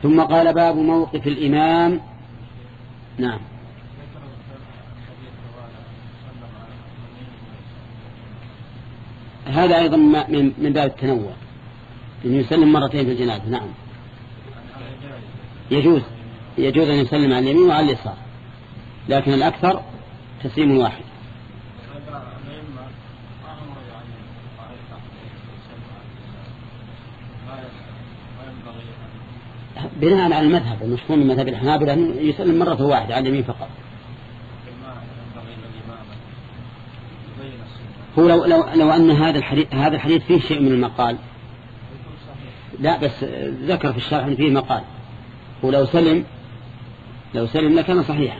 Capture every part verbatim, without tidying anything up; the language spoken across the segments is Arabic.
ثم قال باب موقف الإمام. نعم. هذا أيضا من باب التنوع، أن يسلم مرتين في الجنازة. نعم يجوز يجوز أن يسلم على اليمين وعلى اليسار، لكن الأكثر تسليم واحد. بناء على المذهب المشهور من مذهب الحنابلة أنه يسلم مرة واحدة على اليمين فقط. هو لو, لو, لو أن هذا الحديث هذا الحديث فيه شيء من المقال، لا بس ذكر في الشرح أن فيه مقال، ولو سلم لو سلم لكان صحيحا.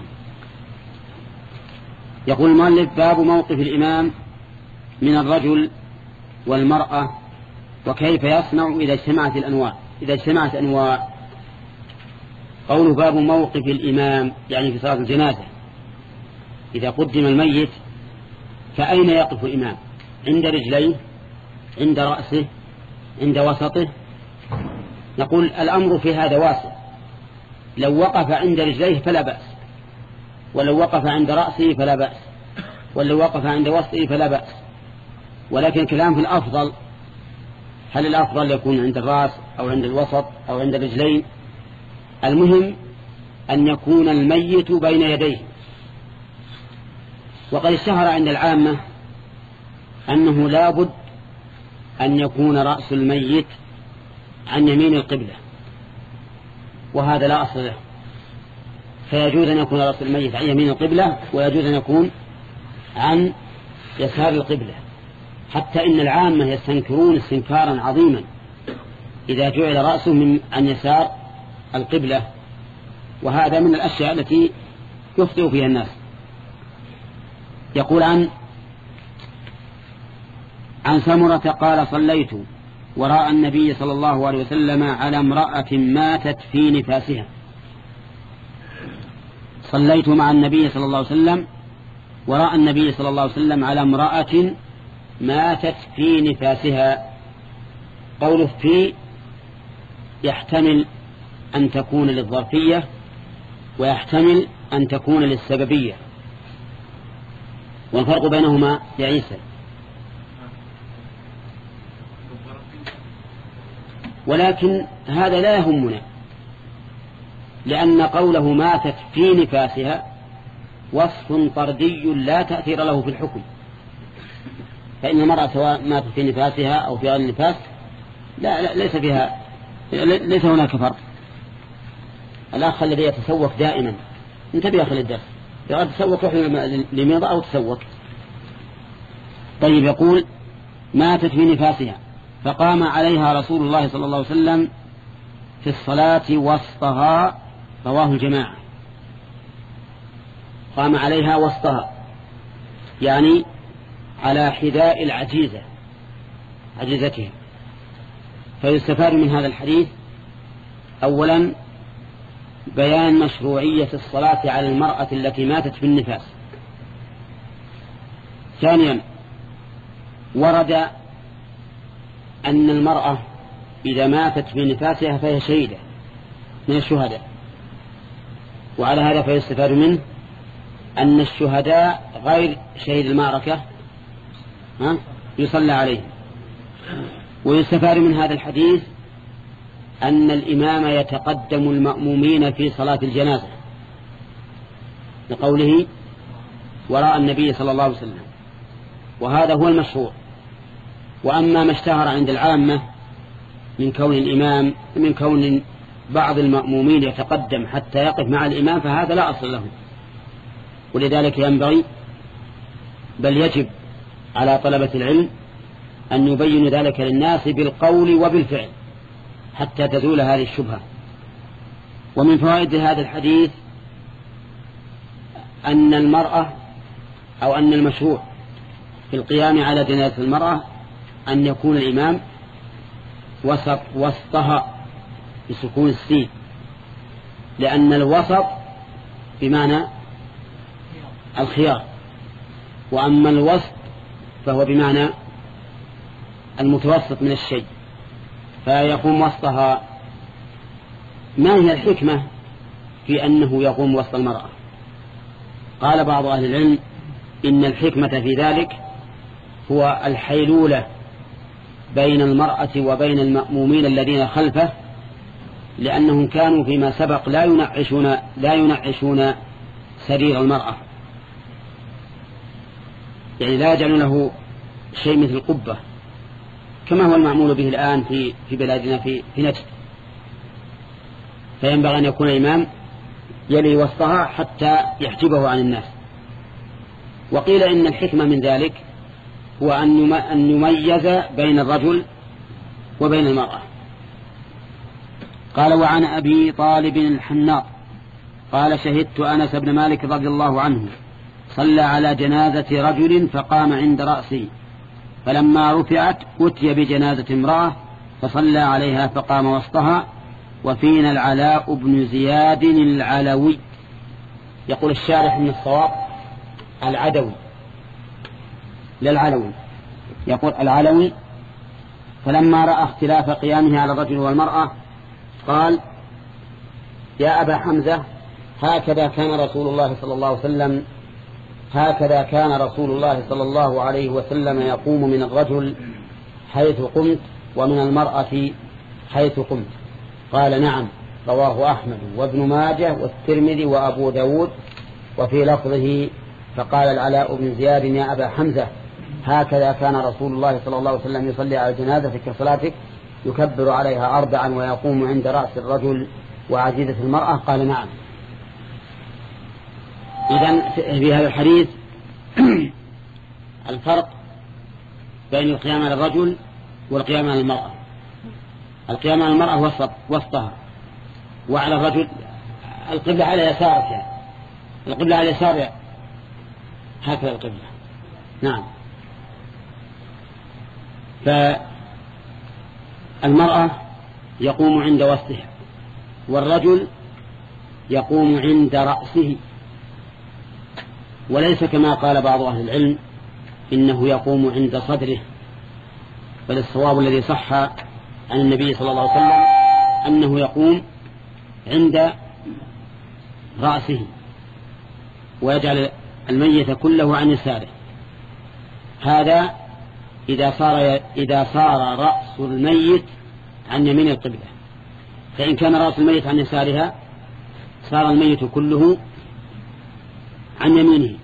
يقول المؤلف باب موقف الإمام من الرجل والمرأة وكيف يصنع إذا اجتمعت الأنواع إذا اجتمعت أنواع. قول باب موقف الإمام يعني في صلاة الجنازة، إذا قدم الميت فأين يقف الإمام؟ عند رجليه، عند رأسه، عند وسطه؟ نقول الأمر في هذا واسع، لو وقف عند رجليه فلا بأس، ولو وقف عند رأسه فلا بأس، ولو وقف عند وسطه فلا بأس، ولكن كلام في الأفضل، هل الأفضل يكون عند الرأس أو عند الوسط أو عند الرجلين؟ المهم أن يكون الميت بين يديه. وقد اشتهر عند العامة أنه لا بد أن يكون رأس الميت عن يمين القبلة، وهذا لا أصل له، فيجوز أن يكون رأس الميت عن يمين القبلة ويجوز أن يكون عن يسار القبلة، حتى إن العامة يستنكرون استنكارا عظيما إذا جعل رأسه من عن يسار القبلة، وهذا من الأشياء التي يخطئ فيها الناس. يقول عن عن سمرة قال صليت وراء النبي صلى الله عليه وسلم على امرأة ماتت في نفاسها. صليت مع النبي صلى الله عليه وسلم وراء النبي صلى الله عليه وسلم على امرأة ماتت في نفاسها. قوله في يحتمل أن تكون للظرفية ويحتمل أن تكون للسببية، والفرق بينهما يا عيسى. ولكن هذا لا يهمنا، لأن قوله ماتت في نفاسها وصف طردي لا تأثير له في الحكم، فإن المرأة سواء ماتت في نفاسها أو في غير النفاس لا, لا ليس فيها ليس هناك فرق. الأخ الذي يتسوق دائما انتبه يا أخي للدرس، يقول تسوق روح لميضة أو تسوق. طيب يقول ماتت في نفاسها فقام عليها رسول الله صلى الله عليه وسلم في الصلاة وسطها، رواه الجماعة. قام عليها وسطها يعني على حذاء العجيزة عجيزتها. فيستفاد من هذا الحديث أولا بيان مشروعية الصلاة على المرأة التي ماتت في النفاس. ثانيا ورد أن المرأة إذا ماتت في نفاسها فهي شهيدة من الشهداء، وعلى هذا فيستفاد منه أن الشهداء غير شهيد المعركة ها يصلى عليهم. ويستفاد من هذا الحديث أن الإمام يتقدم المأمومين في صلاة الجنازة لقوله وراء النبي صلى الله عليه وسلم، وهذا هو المشهور. وأما ما اشتهر عند العامة من كون الإمام من كون بعض المأمومين يتقدم حتى يقف مع الإمام فهذا لا أصل له، ولذلك ينبغي بل يجب على طلبة العلم أن يبين ذلك للناس بالقول وبالفعل حتى تزول هذه الشبهة. ومن فوائد هذا الحديث أن المرأة أو أن المشروع في القيام على جنازة المرأة أن يكون الإمام وسط وسطها بسكون السين، لأن الوسط بمعنى الخيار، وأما الوسط فهو بمعنى المتوسط من الشيء، فيقوم وسطها ما هي الحكمة في أنه يقوم وسط المرأة؟ قال بعض أهل العلم إن الحكمة في ذلك هو الحيلولة بين المرأة وبين المأمومين الذين خلفه، لأنهم كانوا فيما سبق لا ينعشون لا ينعشون سرير المرأة، يعني لا يجعلون له شيء مثل قبة كما هو المعمول به الآن في في بلادنا في في نجد. فينبغي أن يكون الإمام يلي وسطها حتى يحجبه عن الناس. وقيل إن الحكمة من ذلك هو أن يميز بين الرجل وبين المرأة. قال: وعن أبي طالب الحناط قال: شهدت أنس بن مالك رضي الله عنه صلى على جنازة رجل فقام عند رأسه، فلما رفعت أتي بجنازة امرأة فصلى عليها فقام وسطها، وفينا العلاء بن زياد العلوي. يقول الشارح من الصواب العدوي للعلوي، يقول العلوي. فلما رأى اختلاف قيامه على الرجل والمرأة قال: يا أبا حمزة، هكذا كان رسول الله صلى الله عليه وسلم هكذا كان رسول الله صلى الله عليه وسلم يقوم من الرجل حيث قمت ومن المرأة حيث قمت. قال: نعم، رواه أحمد وابن ماجه والترمذي وأبو داود. وفي لفظه: فقال العلاء بن زياد: يا أبا حمزة، هكذا كان رسول الله صلى الله عليه وسلم يصلي على الجنازة كصلاتك، يكبر عليها أربعا ويقوم عند رأس الرجل وعزيزة المرأة. قال: نعم. إذن في هذا الحديث الفرق بين القيام على الرجل والقيام على المرأة. القيام على المرأة وسط وسطها، وعلى الرجل القبلة على يسارك، يعني القبلة على يسار هكذا القبلة. نعم. فالمرأة يقوم عند وسطها، والرجل يقوم عند رأسه، وليس كما قال بعض أهل العلم إنه يقوم عند صدره، بل الصواب الذي صح عن النبي صلى الله عليه وسلم أنه يقوم عند رأسه، ويجعل الميت كله عن يساره. هذا إذا صار إذا صار رأس الميت عن يمين القبلة، فإن كان رأس الميت عن يسارها صار الميت كله عن يمينه.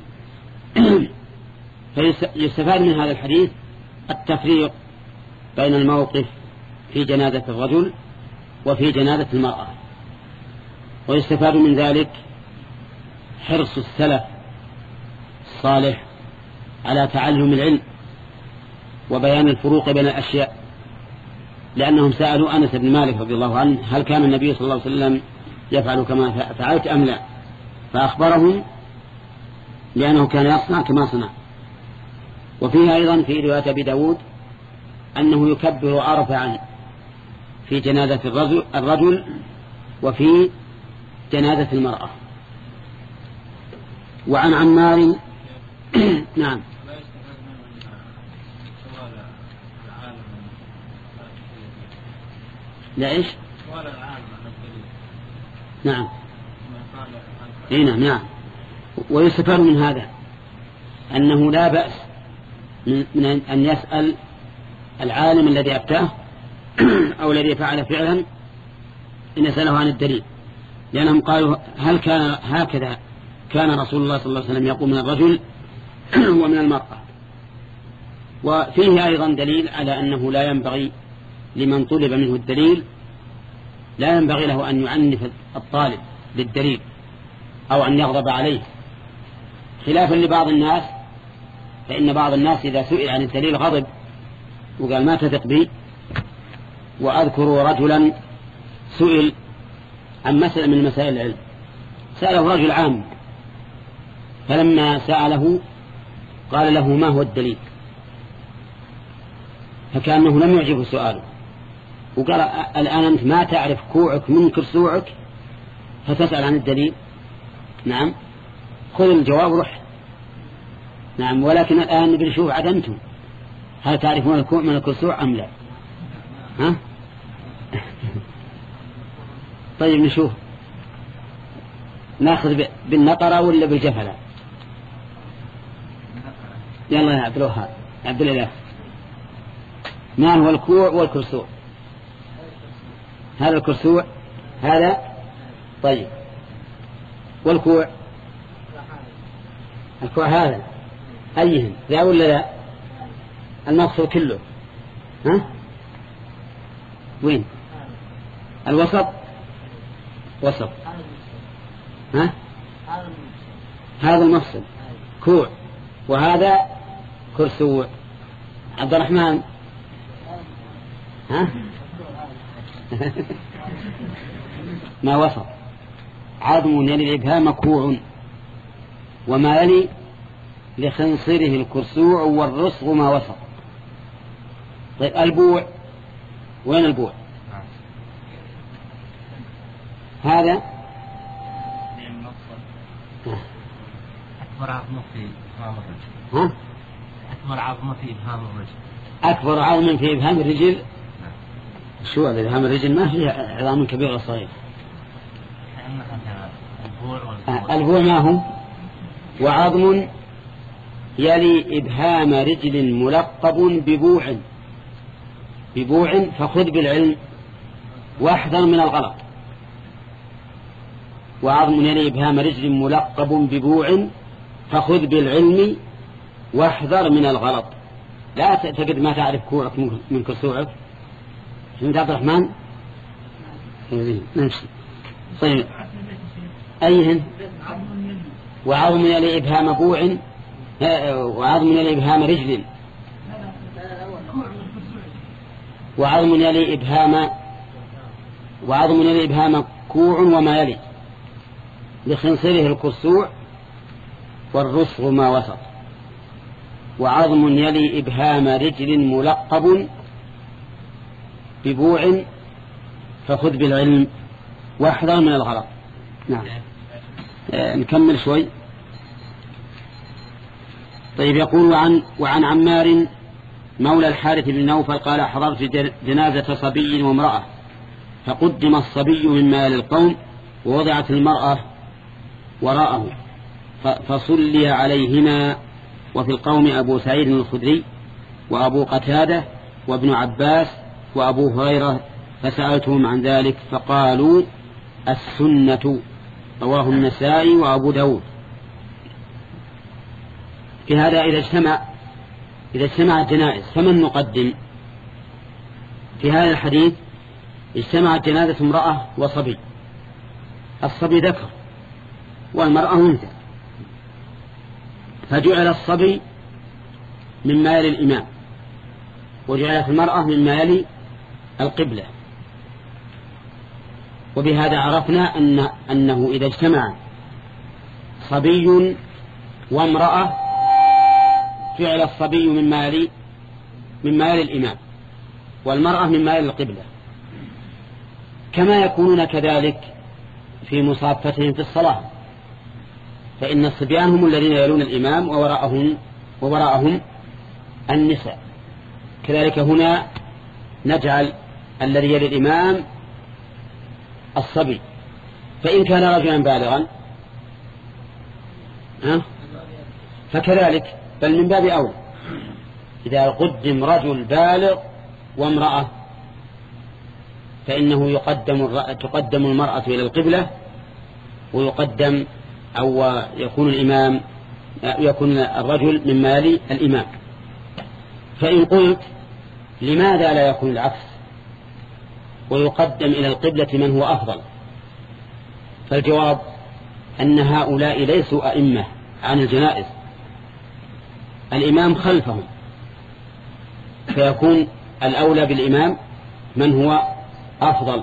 فيستفاد من هذا الحديث التفريق بين الموقف في جنازة الرجل وفي جنازة المرأة. ويستفاد من ذلك حرص السلف الصالح على تعلم العلم وبيان الفروق بين الأشياء، لأنهم سألوا أنس بن مالك رضي الله عنه: هل كان النبي صلى الله عليه وسلم يفعل كما فعلت أم لا؟ فأخبرهم لأنه كان يصنع كما صنع. وفيها أيضا في رواية أبي داود أنه يكبر أربعا في جنازة الرجل, الرجل وفي جنازة المرأة. وعن عمار نعم لا إيش نعم هنا نعم. ويستفاد من هذا أنه لا بأس من أن يسأل العالم الذي أفتاه أو الذي فعل فعلا إن يسأله عن الدليل، لأنهم قالوا: هل كان هكذا كان رسول الله صلى الله عليه وسلم يقوم من الرجل ومن المرأة؟ وفيه أيضا دليل على أنه لا ينبغي لمن طلب منه الدليل لا ينبغي له أن يعنف الطالب بالدليل أو أن يغضب عليه، خلافا لبعض الناس، فإن بعض الناس إذا سئل عن الدليل غضب وقال: ما تثق بي. وأذكر رجلا سئل عن مسألة من مسائل العلم، سأله رجل عام، فلما سأله قال له: ما هو الدليل؟ فكأنه لم يعجبه سؤاله، وقال: الآن أنت ما تعرف كوعك من كرسوعك فتسأل عن الدليل؟ نعم، خذ الجواب روح. نعم، ولكن الآن بنشوف عاد أنتم هل تعرفون الكوع من الكرسوع أم لا؟ ها؟ طيب نشوف ناخذ بالنقرة ولا بالجفلة؟ يلا يا عبد الوهاب عبد الإله، ما هو الكوع والكرسوع؟ هذا الكرسوع هذا. طيب والكوع؟ الكوع هذا أيهم ذا ولا لا؟ المقصود كله ها؟ وين الوسط؟ وسط ها؟ هذا المفصل كوع وهذا كرسوع. عبد الرحمن ها؟ ما وسط عظم يلي الإبهام كوع وما يلي لخنصره الكرسوع والرصغ ما وسط. طيب البوع وين البوع؟ هذا أكبر عظمة في إبهام الرجل. ها؟ أكبر عظمة في إبهام الرجل. أكبر عظم في إبهام الرجل. شو هذا إبهام الرجل؟ ما فيه عظام كبيرة صغيرة. البوع ما هو؟ وعظم يلي إبهام رجل ملقب ببوع ببوع فخذ بالعلم واحذر من الغلط. وعظم يلي إبهام رجل ملقب ببوع فخذ بالعلم واحذر من الغلط. لا تجد ما تعرف كوعك من كرسوعك. فهمت عبد الرحمن؟ نمشي. طيب أيهن؟ وعظم يلي إبهام بوع وعظم يلي إبهام رجل وعظم يلي إبهام وعظم يلي إبهام كوع وما يلي لخنصره الكرسوع والرصغ ما وسط. وعظم يلي إبهام رجل ملقب ببوع فخذ بالعلم واحذر من الغلط. نعم آه نكمل شوي. طيب يقول وعن, وعن عمار مولى الحارث بن نوفل قال حضرت جنازة صبي وامرأة فقدم الصبي مما للقوم ووضعت المرأة وراءه فصلي عليهما وفي القوم أبو سعيد الخدري وأبو قتادة وابن عباس وأبو هريرة فسألتهم عن ذلك فقالوا السنة. رواه النسائي وأبو داود. في هذا إذا اجتمع إذا اجتمعت جنائز فمن نقدم؟ في هذا الحديث اجتمعت جنازة امرأة وصبي. الصبي ذكر والمرأة أنثى فجعل الصبي مما يلي الإمام وجعلت المرأة مما يلي القبلة. وبهذا عرفنا أن أنه إذا اجتمع صبي وامرأة جعل الصبي مما يلي مما يلي الإمام والمرأة مما يلي القبلة. كما يكونون كذلك في مصافتهم في الصلاة فإن الصبيان هم الذين يلون الإمام ووراءهم ووراءهم النساء. كذلك هنا نجعل الذي يلي الإمام الصبي فإن كان رجلا بالغا فكذلك بل من باب أول إذا قدم رجل بالغ وامرأة فإنه يقدم تقدم المرأة إلى القبلة ويقدم أو يكون الإمام يكون الرجل مما يلي الإمام. فإن قلت لماذا لا يكون العكس ويقدم إلى القبلة من هو أفضل؟ فالجواب أن هؤلاء ليسوا أئمة عن الجنائز، الإمام خلفهم فيكون الأولى بالإمام من هو أفضل.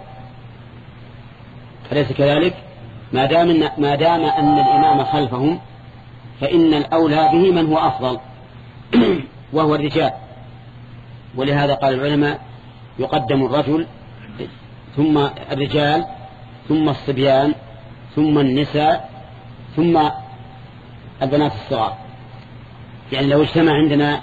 أليس كذلك؟ ما دام ما دام أن الإمام خلفهم فإن الأولى به من هو أفضل وهو الرجال. ولهذا قال العلماء يقدم الرجل ثم الرجال ثم الصبيان ثم النساء ثم البنات الصغار. يعني لو اجتمع عندنا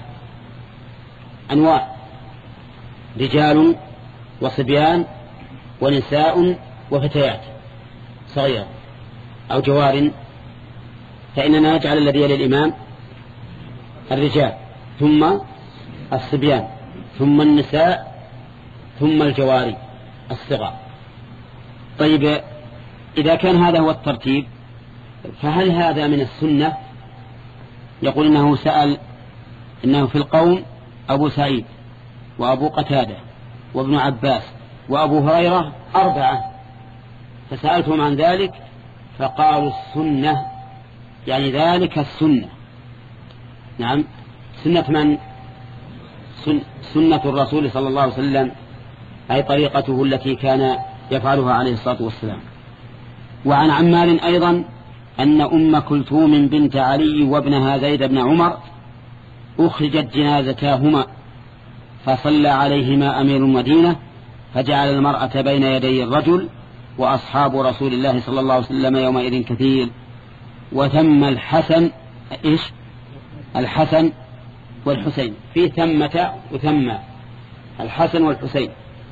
أنواع رجال وصبيان ونساء وفتيات صغيرة أو جوار، فإننا نجعل الذي يلي الإمام الرجال، ثم الصبيان، ثم النساء، ثم الجواري الصغار. طيب إذا كان هذا هو الترتيب فهل هذا من السنة؟ يقول إنه سأل إنه في القوم أبو سعيد وأبو قتادة وابن عباس وأبو هريرة أربعة، فسألتهم عن ذلك فقالوا السنة، يعني ذلك السنة. نعم، سنة من؟ سنة الرسول صلى الله عليه وسلم، أي طريقته التي كان يفعلها عليه الصلاة والسلام. وعن عمار أيضا أن أم كلثوم بنت علي وابنها زيد بن عمر أخرجت جنازتاهما فصلى عليهما أمير المدينة فجعل المرأة بين يدي الرجل، وأصحاب رسول الله صلى الله عليه وسلم يومئذ كثير. وثم الحسن إيش؟ الحسن والحسين، في ثمة وثم الحسن والحسين.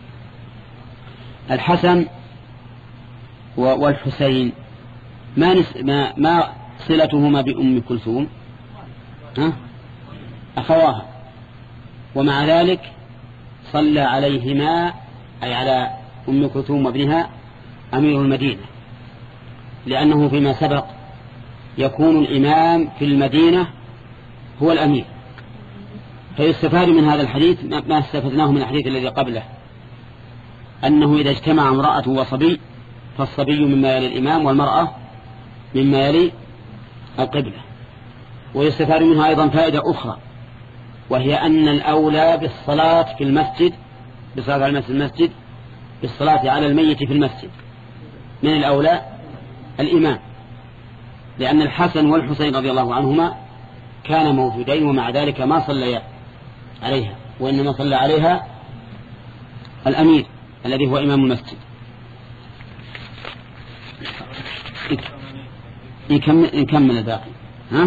الحسن والحسين ما, نس ما, ما صلتهما بأم كلثوم؟ ها؟ أخواها، ومع ذلك صلى عليهما أي على أم كلثوم وابنها أمير المدينة، لأنه فيما سبق يكون الإمام في المدينة هو الأمير. فيستفاد من هذا الحديث ما استفدناه من الحديث الذي قبله، أنه إذا اجتمع امرأة وصبي فالصبي مما يلي الإمام والمرأة مما يلي القبلة. ويستفاد منها أيضا فائدة أخرى، وهي أن الأولى بالصلاة في المسجد بالصلاة على المسجد بالصلاة على الميت في المسجد من الأولى الإمام، لأن الحسن والحسين رضي الله عنهما كان موجودين ومع ذلك ما صليا عليها، وإنما صلى عليها الأمير الذي هو إمام المسجد. نكمل الباقي. ها؟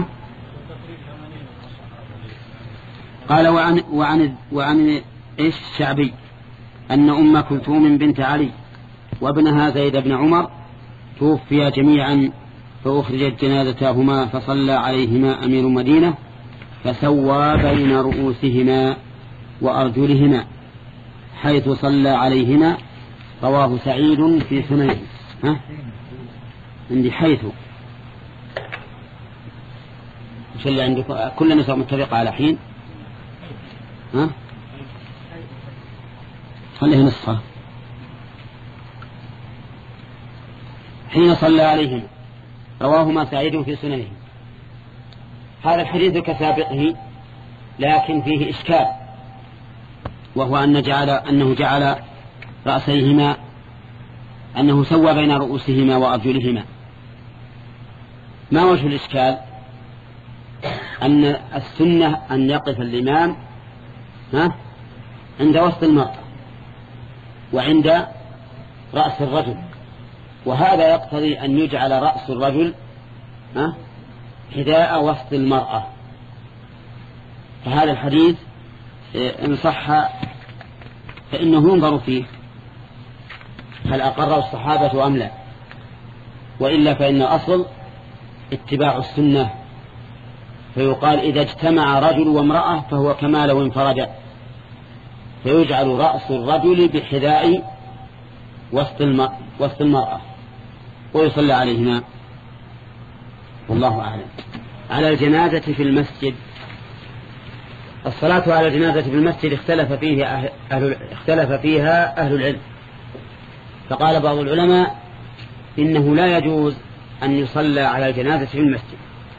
قال وعن وعن وعن إيش الشعبي أن أم كلثوم بنت علي وابنها زيد بن عمر توفيا جميعا فأخرجت جنازتاهما فصلى عليهما أمير المدينة فسوى بين رؤوسهما وأرجلهما حيث صلى عليهما. رواه سعيد في سننه. ها؟ عندي حيث وش اللي عندكم؟ كل نساء متفقة على حين. ها؟ خليه نصها حين صلى عليهم. رواهما سعيد في سننه. هذا الحديث كسابقه لكن فيه إشكال، وهو أن جعل أنه جعل رأسيهما أنه سوى بين رؤوسهما وأرجلهما. ما وجه الإشكال؟ أن السنة أن يقف الإمام ها عند وسط المرأة وعند رأس الرجل، وهذا يقتضي أن يجعل رأس الرجل ها حذاء وسط المرأة. فهذا الحديث إن صح فإنه ينظر فيه هل أقره الصحابة أم لا، وإلا فإن الأصل اتباع السنة، فيقال إذا اجتمع رجل وامرأة فهو كما لو انفرد، فيجعل رأس الرجل بحذاء وسط المرأة ويصلى عليهما. والله أعلم. على الجنازة في المسجد، الصلاة على الجنازة في المسجد اختلف فيه أهل اختلف فيها أهل العلم، فقال بعض العلماء إنه لا يجوز أن يصلى على الجنازة في المسجد،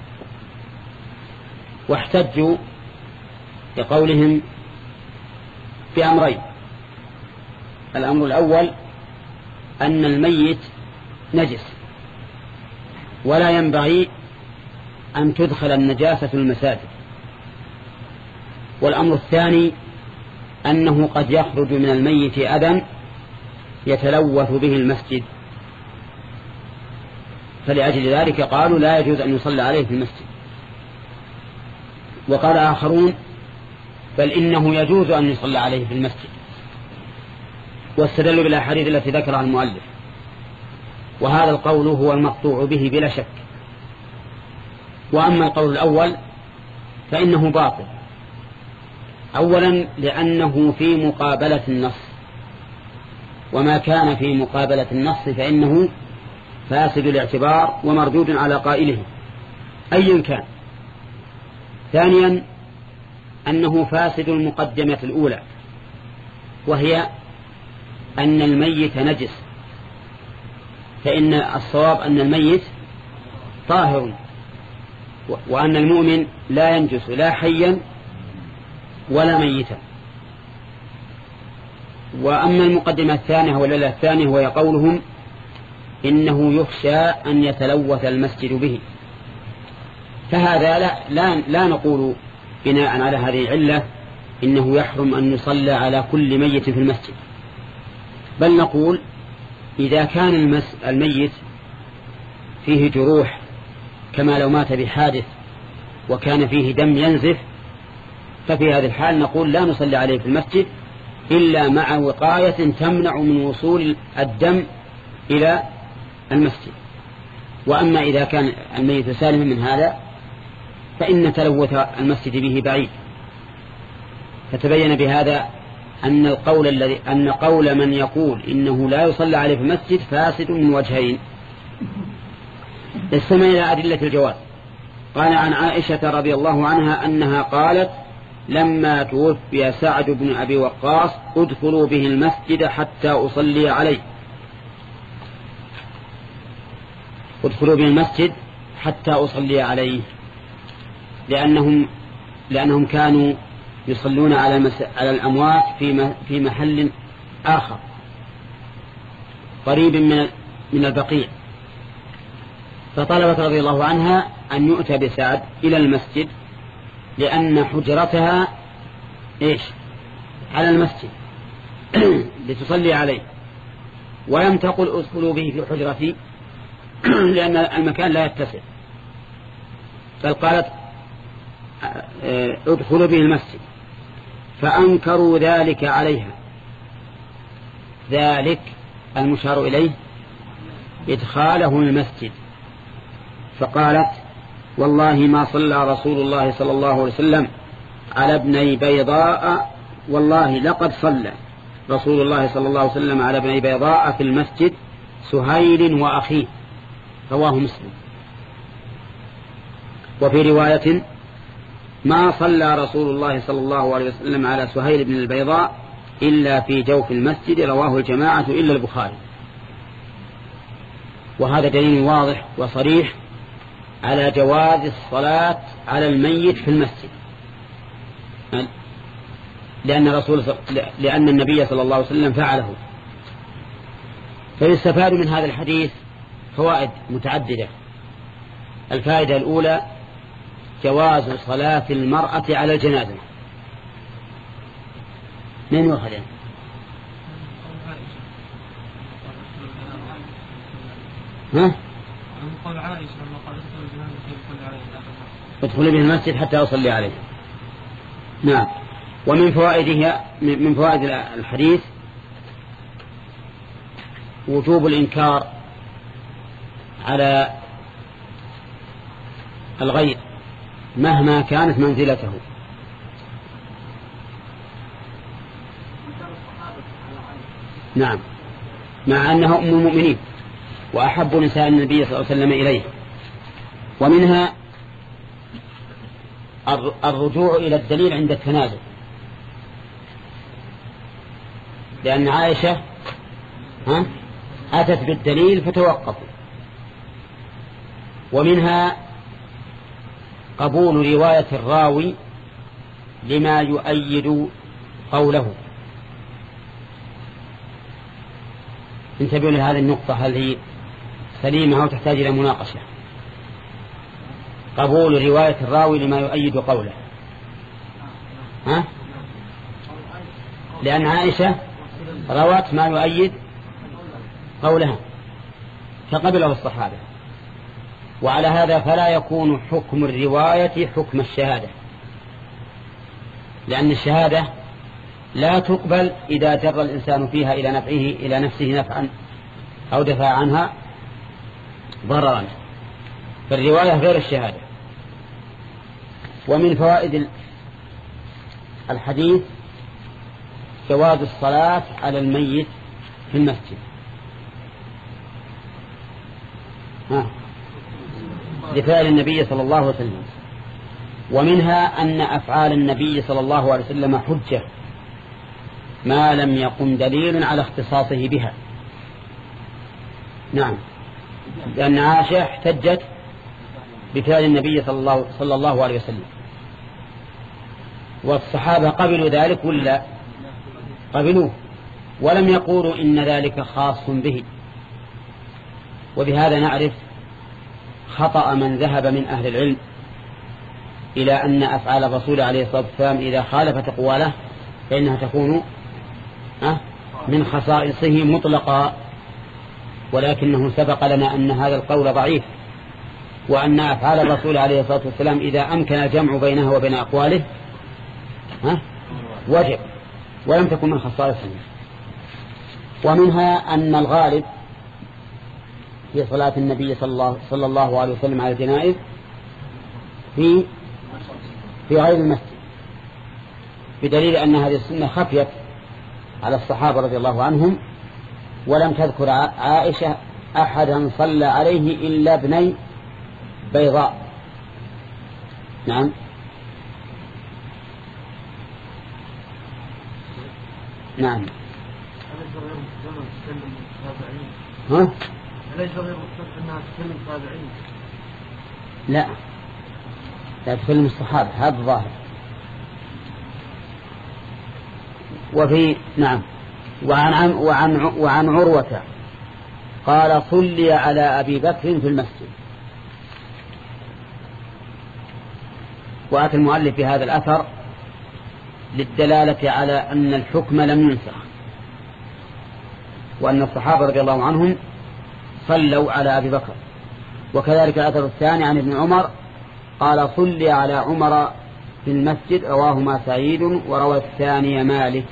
واحتجوا بقولهم بأمرين. الأمر الأول أن الميت نجس ولا ينبغي أن تدخل النجاسة في المساجد، والأمر الثاني أنه قد يخرج من الميت أذى يتلوث به المسجد، فلأجل ذلك قالوا لا يجوز أن يصلى عليه في المسجد. وقال آخرون بل إنه يجوز أن يصلى عليه في المسجد، واستدلوا بالأحاديث التي ذكرها المؤلف وهذا القول هو المقطوع به بلا شك. وأما القول الأول فإنه باطل، أولا لأنه في مقابلة النص، وما كان في مقابلة النص فإنه فاسد الاعتبار ومردود على قائله أيا كان. ثانيا أنه فاسد المقدمة الأولى، وهي أن الميت نجس، فإن الصواب أن الميت طاهر، وأن المؤمن لا ينجس لا حيا ولا ميتا. وأما المقدمة الثانية والعلة الثانية وهي قولهم إنه يخشى أن يتلوث المسجد به، فهذا لا, لا, لا نقول بناء على هذه العلة إنه يحرم أن يصلى على كل ميت في المسجد، بل نقول إذا كان الميت فيه جروح كما لو مات بحادث وكان فيه دم ينزف، ففي هذه الحال نقول لا نصلي عليه في المسجد إلا مع وقاية تمنع من وصول الدم إلى المسجد. وأما إذا كان الميت سالما من هذا فإن تلوث المسجد به بعيد. فتبين بهذا أن القول الذي أن قول من يقول إنه لا يصلى عليه في المسجد فاسد من وجهين. استمع إلى أدلة الجواز. قال عن عائشة رضي الله عنها أنها قالت لما توفي سعد بن أبي وقاص ادخلوا به المسجد حتى أصلي عليه. ادخلوا به المسجد حتى أصلي عليه لأنهم لأنهم كانوا يصلون على المس... على الأموات في في محل آخر قريب من من البقيع، فطلبت رضي الله عنها أن يؤتى بسعد إلى المسجد لأن حجرتها إيش على المسجد لتصلي عليه، ولم تقل ادخلوا به في حجرتي لأن المكان لا يتسع، بل قالت ادخلوا به المسجد، فأنكروا ذلك عليها. ذلك المشار إليه إدخاله المسجد، فقالت والله ما صلى رسول الله صلى الله عليه وسلم على ابني بيضاء، والله لقد صلى رسول الله صلى الله عليه وسلم على ابني بيضاء في المسجد سهيل وأخيه، رواه مسلم. وفي رواية ما صلى رسول الله صلى الله عليه وسلم على سهيل بن البيضاء إلا في جوف المسجد، رواه الجماعة إلا البخاري. وهذا دليل واضح وصريح على جواز الصلاة على الميت في المسجد، لأن رسول لأن النبي صلى الله عليه وسلم فعله. فيستفاد من هذا الحديث فوائد متعددة. الفائدة الأولى جواز صلاة المرأة على الجنازة. من واحدين؟ ها؟ قول عائشة لما قال ادخل به المسجد حتى أصلي عليه. نعم. ومن فوائده من فوائد الحديث وجوب الإنكار على الغير مهما كانت منزلته. نعم، مع أنها أم المؤمنين وأحب نساء النبي صلى الله عليه وسلم إليه. ومنها الرجوع إلى الدليل عند التنازل، لأن عائشة ها أتت بالدليل فتوقفوا. ومنها قبول رواية الراوي لما يؤيد قوله. انتبهوا لهذه النقطة، هل هي سليمة أو تحتاج إلى مناقشة؟ قبول رواية الراوي لما يؤيد قوله، ها؟ لأن عائشة روت ما يؤيد قولها فقبله الصحابة، وعلى هذا فلا يكون حكم الرواية حكم الشهادة، لأن الشهادة لا تقبل إذا جر الإنسان فيها إلى نفعه إلى نفسه نفعا أو دفع عنها ضررا، فالرواية غير الشهادة. ومن فوائد الحديث جواز الصلاة على الميت في المسجد. ها. لفعل النبي صلى الله عليه وسلم. ومنها أن أفعال النبي صلى الله عليه وسلم حجة ما لم يقم دليل على اختصاصه بها. نعم، لأن عائشة احتجت بفعل النبي صلى الله, صلى الله عليه وسلم، والصحابة قبلوا ذلك ولا قبلوه، ولم يقولوا إن ذلك خاص به. وبهذا نعرف خطأ من ذهب من أهل العلم إلى أن أفعال الرسول عليه الصلاة والسلام إذا خالفت أقواله فإنها تكون من خصائصه مطلقا، ولكنه سبق لنا أن هذا القول ضعيف، وأن أفعال الرسول عليه الصلاة والسلام إذا أمكن الجمع بينها وبين أقواله وجب، ولم تكن من خصائصه. ومنها أن الغالب في صلاة النبي صلى الله, صلى الله عليه وسلم على الجنائز في في غير المسجد، بدليل أن هذه السنة خفيت على الصحابة رضي الله عنهم، ولم تذكر عائشة أحدا صلى عليه إلا ابني بيضاء. نعم. نعم. ها؟ أليس غير مستحب أنها تكلم تابعين؟ لا، لا تكلم الصحابة، هذا الظاهر. وفي نعم وعن وعن وعن عروة قال صلي على أبي بكر في المسجد. وأتى المؤلف في هذا الأثر للدلالة على أن الحكم لم ينسخ، وأن الصحابة رضي الله عنهم صلوا على أبي بكر. وكذلك الأثر الثاني عن ابن عمر قال صلي على عمر في المسجد، رواهما سعيد وروى الثاني مالك.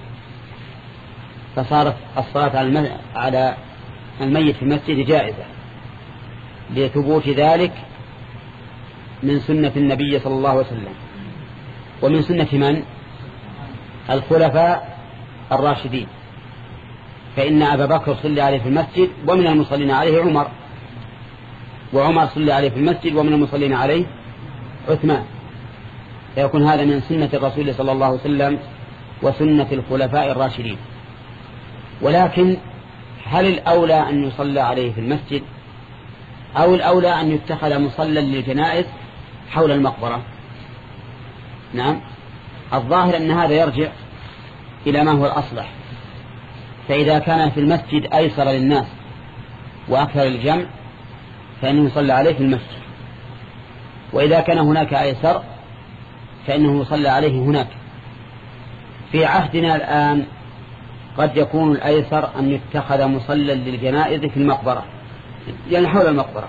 فصارت الصلاة على الميت في المسجد جائزة لثبوت ذلك من سنة النبي صلى الله عليه وسلم، ومن سنة من؟ الخلفاء الراشدين، فإن أبا بكر صلى عليه في المسجد ومن المصلين عليه عمر، وعمر صلى عليه في المسجد ومن المصلين عليه عثمان، فيكون هذا من سنة الرسول صلى الله عليه وسلم وسنة الخلفاء الراشدين. ولكن هل الأولى أن يصلى عليه في المسجد أو الأولى أن يتخذ مصلى للجنائز حول المقبرة؟ نعم، الظاهر أن هذا يرجع إلى ما هو الأصلح. فإذا كان في المسجد أيسر للناس وأكثر للجمع فإنه يصلى عليه في المسجد، وإذا كان هناك أيسر فإنه يصلى عليه هناك. في عهدنا الآن قد يكون الأيسر أن يتخذ مصلى للجنائز في المقبرة، يعني حول المقبرة.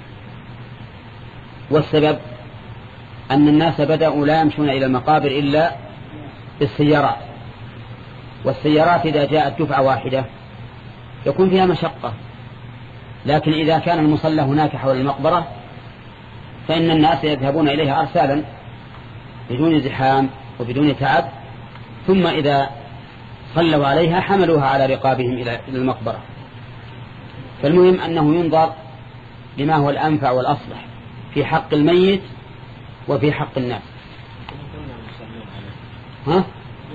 والسبب أن الناس بدأوا لا يمشون إلى المقابر إلا بالسيارات، والسيارات إذا جاءت دفعة واحدة يكون فيها مشقة، لكن إذا كان المصلى هناك حول المقبرة فإن الناس يذهبون إليها أرسالا بدون زحام وبدون تعب، ثم إذا صلوا عليها حملوها على رقابهم إلى المقبرة. فالمهم أنه ينظر لما هو الأنفع والأصلح في حق الميت وفي حق الناس. ها؟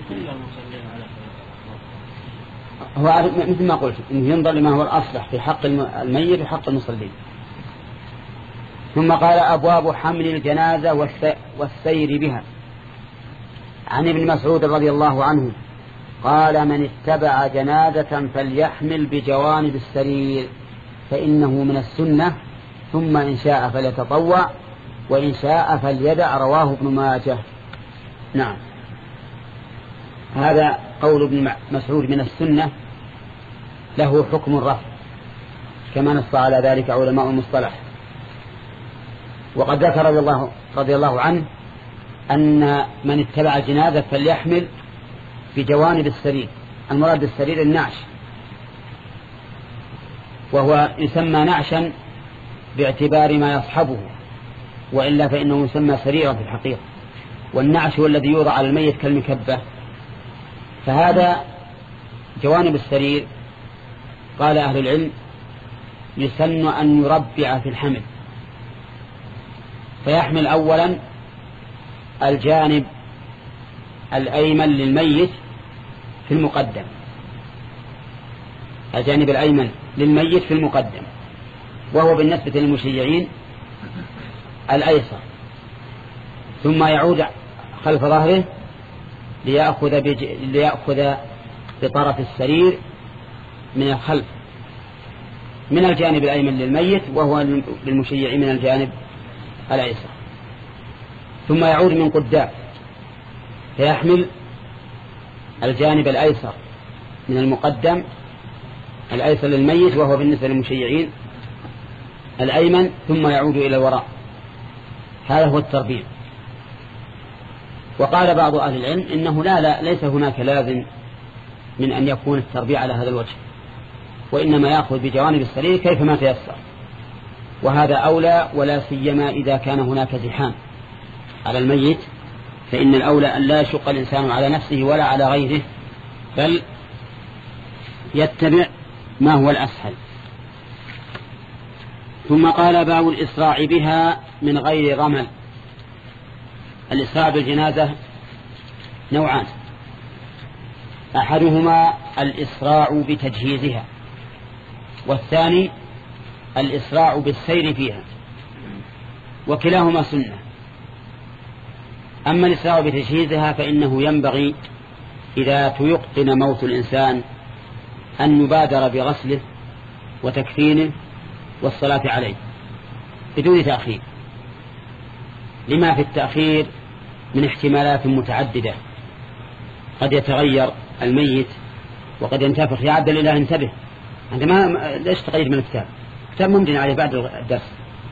هو مثل ما قلت إنه ينظر لما هو الأصلح في حق الميت وحق المصلين. ثم قال أبواب حمل الجنازة والسير بها. عن ابن مسعود رضي الله عنه قال من اتبع جنازة فليحمل بجوانب السرير فإنه من السنة، ثم إن شاء فليتطوع وإن شاء فليدع. رواه ابن ماجه. نعم، هذا قول ابن مسعود من السنة له حكم الرفع كما نص على ذلك علماء المصطلح. وقد ذكر رضي الله, رضي الله عنه أن من اتبع الجنازة فليحمل بجوانب السرير، المراد السرير النعش، وهو يسمى نعشا باعتبار ما يصحبه، وإلا فإنه يسمى سريرا في الحقيقة. والنعش هو الذي يوضع على الميت كالمكبة. فهذا جوانب السرير. قال أهل العلم يسن أن يربع في الحمل، فيحمل أولا الجانب الأيمن للميت في المقدم، الجانب الأيمن للميت في المقدم، وهو بالنسبة للمشيعين الأيسر، ثم يعود خلف ظهره ليأخذ, بج... ليأخذ بطرف السرير من الخلف من الجانب الأيمن للميت، وهو للمشيعين من الجانب الأيسر، ثم يعود من قدام فيحمل الجانب الأيسر من المقدم الأيسر للميت، وهو بالنسبة للمشيعين الأيمن، ثم يعود إلى الوراء. هذا هو التربيع. وقال بعض أهل العلم إنه لا, لا ليس هناك لازم من أن يكون التربيع على هذا الوجه، وإنما يأخذ بجوانب السرير كيفما تيسر، وهذا أولى، ولا سيما إذا كان هناك زحام على الميت، فإن الأولى أن لا يشق الإنسان على نفسه ولا على غيره، بل يتبع ما هو الأسهل. ثم قال باب الإسراع بها من غير رمل. الإسراع بالجنازة نوعان: أحدهما الإسراع بتجهيزها، والثاني الإسراع بالسير فيها، وكلاهما سنة. أما الإسراع بتجهيزها فإنه ينبغي إذا تيقن موت الإنسان أن يبادر بغسله وتكفينه والصلاة عليه بدون تأخير، لما في التأخير من احتمالات متعددة، قد يتغير الميت وقد ينتفخ. يا عبد الله انتبه، أنت ما ليش تغير من الكتاب؟ كتاب ممكن عليه بعد الدرس.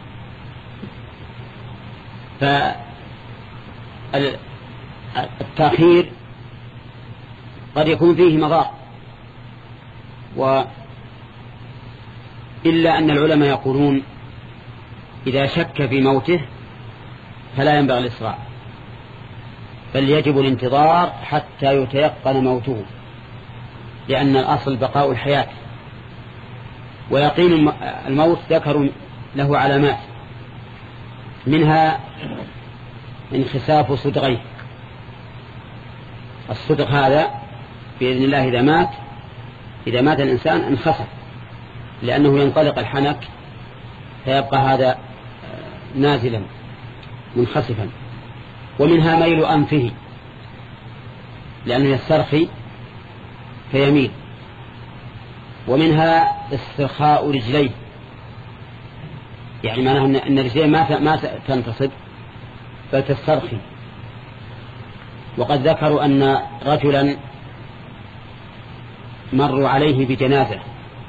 فالتأخير قد يكون فيه مضار، وإلا أن العلماء يقولون إذا شك في موته فلا ينبغي الإسراع، بل يجب الانتظار حتى يتيقن موته، لأن الأصل بقاء الحياة، ويقين الموت ذكر له علامات، منها انخساف صدغيه. الصدغ هذا بإذن الله إذا مات إذا مات الإنسان انخسف، لأنه ينطلق الحنك فيبقى هذا نازلا منخسفا. ومنها ميل أنفه، لأنه يسترخي فيميل. ومنها استرخاء رجليه، يعني معناه أن رجليه ما تنتصب بل تسترخي. وقد ذكروا أن رجلا مروا عليه بجنازة،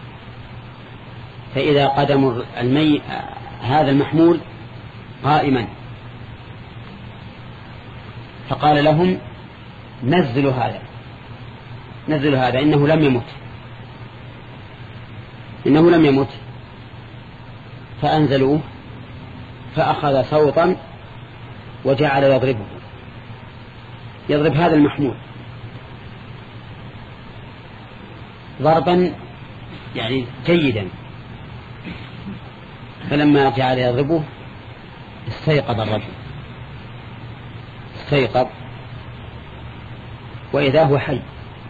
فإذا قدم المي هذا المحمول قائما فقال لهم نزلوا هذا نزلوا هذا إنه لم يمت إنه لم يمت فأنزلوه، فأخذ صوتا وجعل يضربه يضرب هذا المحمول ضربا يعني جيدا. فلما جعل يضربه استيقظ الرجل استيقظ وإذا هو حي.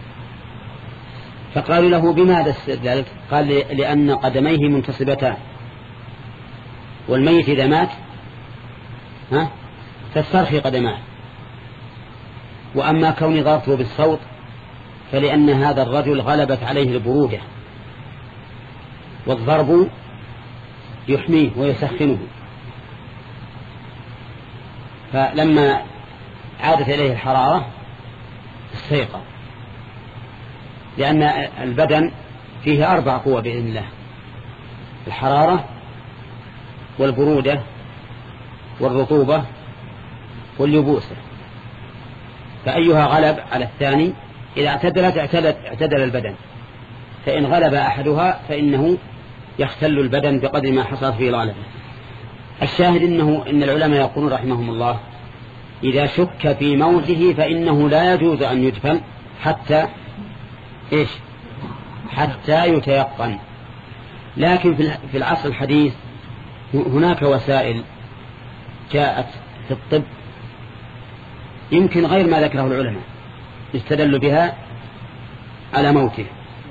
فقالوا له بماذا ذلك؟ قال لأن قدميه منتصبتان، والميت إذا مات ها تسترخي قدماه. وأما كون ضربته بالصوت فلأن هذا الرجل غلبت عليه البرودة، والضرب يحميه ويسخنه. فلما عادت إليه الحرارة استيقظ، لأن البدن فيه أربع قوة بإذن الله: الحرارة والبرودة والرطوبة واليبوسة، فأيها غلب على الثاني إذا اعتدلت اعتدل, اعتدل البدن، فإن غلب أحدها فإنه يختل البدن بقدر ما حصلت فيه الغلبة. الشاهد إنه إن العلماء يقولون رحمهم الله إذا شك في موته فإنه لا يجوز أن يدفن حتى إيش حتى يتيقن. لكن في العصر الحديث هناك وسائل جاءت في الطب يمكن غير ما ذكره العلماء يستدل بها على موته.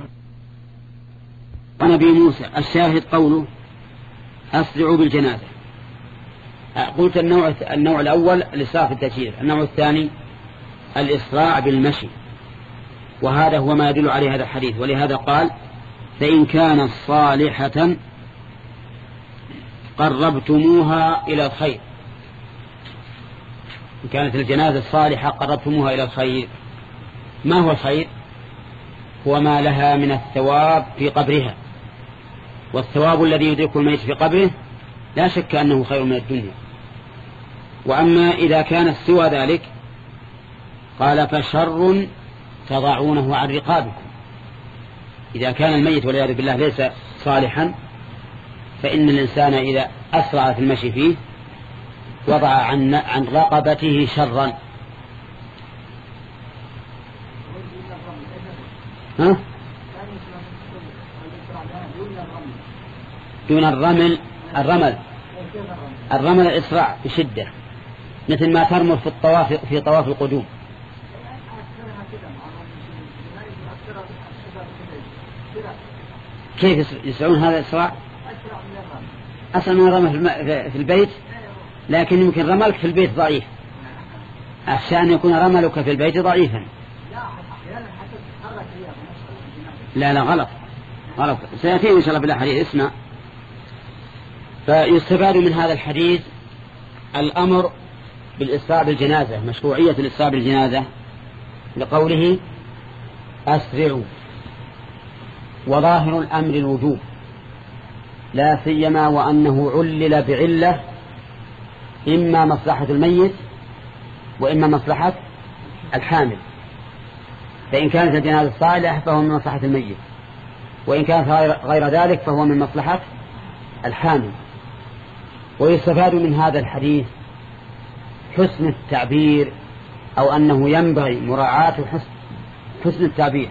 ونبي موسى الشاهد قوله أسرعوا بالجنازة. قلت النوع, النوع الأول الإسراع في التسيير، النوع الثاني الإسراع بالمشي، وهذا هو ما يدل عليه هذا الحديث. ولهذا قال فإن كانت صالحة قربتموها إلى الخير. إن كانت الجنازة الصالحة قربتموها إلى الخير. ما هو الخير؟ هو ما لها من الثواب في قبرها، والثواب الذي يدرك الميت في قبره لا شك أنه خير من الدنيا. وأما إذا كانت سوى ذلك قال فشر تضعونه عن رقابكم. إذا كان الميت والعياذ بالله ليس صالحا فإن الإنسان إذا أسرع في المشي فيه وضع عن, عن رقبته شرا. ها؟ دون الرمل الرمل الرمل الإسراع بشدة، مثل ما ترمل في الطواف في طواف القدوم. كيف يسرعون هذا الإسراع؟ أسرع من الرمل في البيت، لكن يمكن رملك في البيت ضعيف، أخشى أن يكون رملك في البيت ضعيفا. لا لا غلط غلط سيأتي إن شاء الله بالحديث. اسمع، فيستفاد من هذا الحديث الأمر بالإسراع بالجنازة، مشروعية الإسراع بالجنازة لقوله أسرعوا، وظاهر الأمر الوجوب، لا سيما وأنه علل بعلة إما مصلحة الميت وإما مصلحة الحامل. فإن كانت الجنازة صالحة فهو من مصلحة الميت، وإن كانت غير ذلك فهو من مصلحة الحامل. ويستفاد من هذا الحديث حسن التعبير، أو أنه ينبغي مراعاة حسن, حسن التعبير،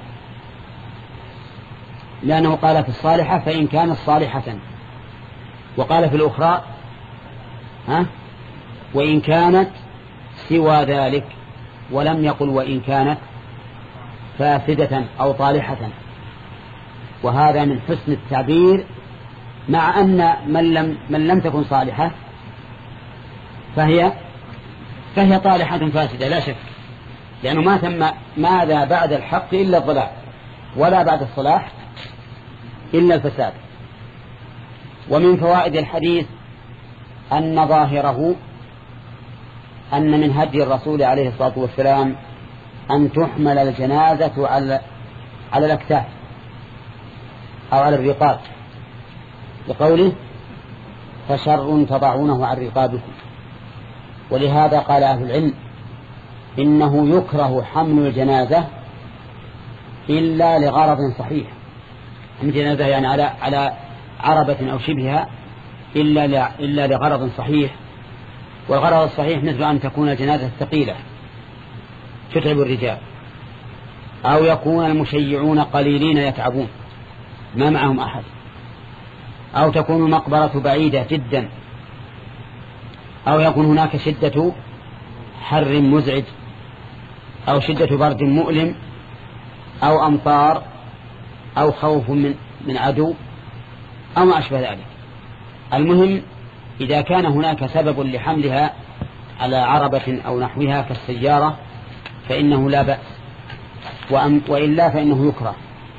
لأنه قال في الصالحة فإن كانت صالحة، وقال في الأخرى ها وإن كانت سوى ذلك، ولم يقل وإن كانت فاسدة أو طالحة. وهذا من حسن التعبير، مع أن من لم, من لم تكن صالحة فهي فهي طالحة فاسدة لا شك، لأنه ما ثم ماذا بعد الحق إلا الضلال، ولا بعد الصلاح إلا الفساد. ومن فوائد الحديث أن ظاهره أن من هدي الرسول عليه الصلاة والسلام أن تحمل الجنازة على على الأكتاف أو على الرقاب، لقوله فشر تضعونه عن رقابكم. ولهذا قال أهل العلم إنه يكره حمل الجنازة إلا لغرض صحيح، حمل الجنازة يعني على على عربة أو شبهها إلا إلا لغرض صحيح. والغرض الصحيح مثل أن تكون الجنازة ثقيلة تتعب الرجال، أو يكون المشيعون قليلين يتعبون ما معهم أحد، أو تكون المقبرة بعيدة جدا، أو يكون هناك شدة حر مزعج، أو شدة برد مؤلم، أو أمطار، أو خوف من من عدو، أو ما أشبه ذلك. المهم إذا كان هناك سبب لحملها على عربة أو نحوها كالسيارة فإنه لا بأس، وإلا فإنه يكره.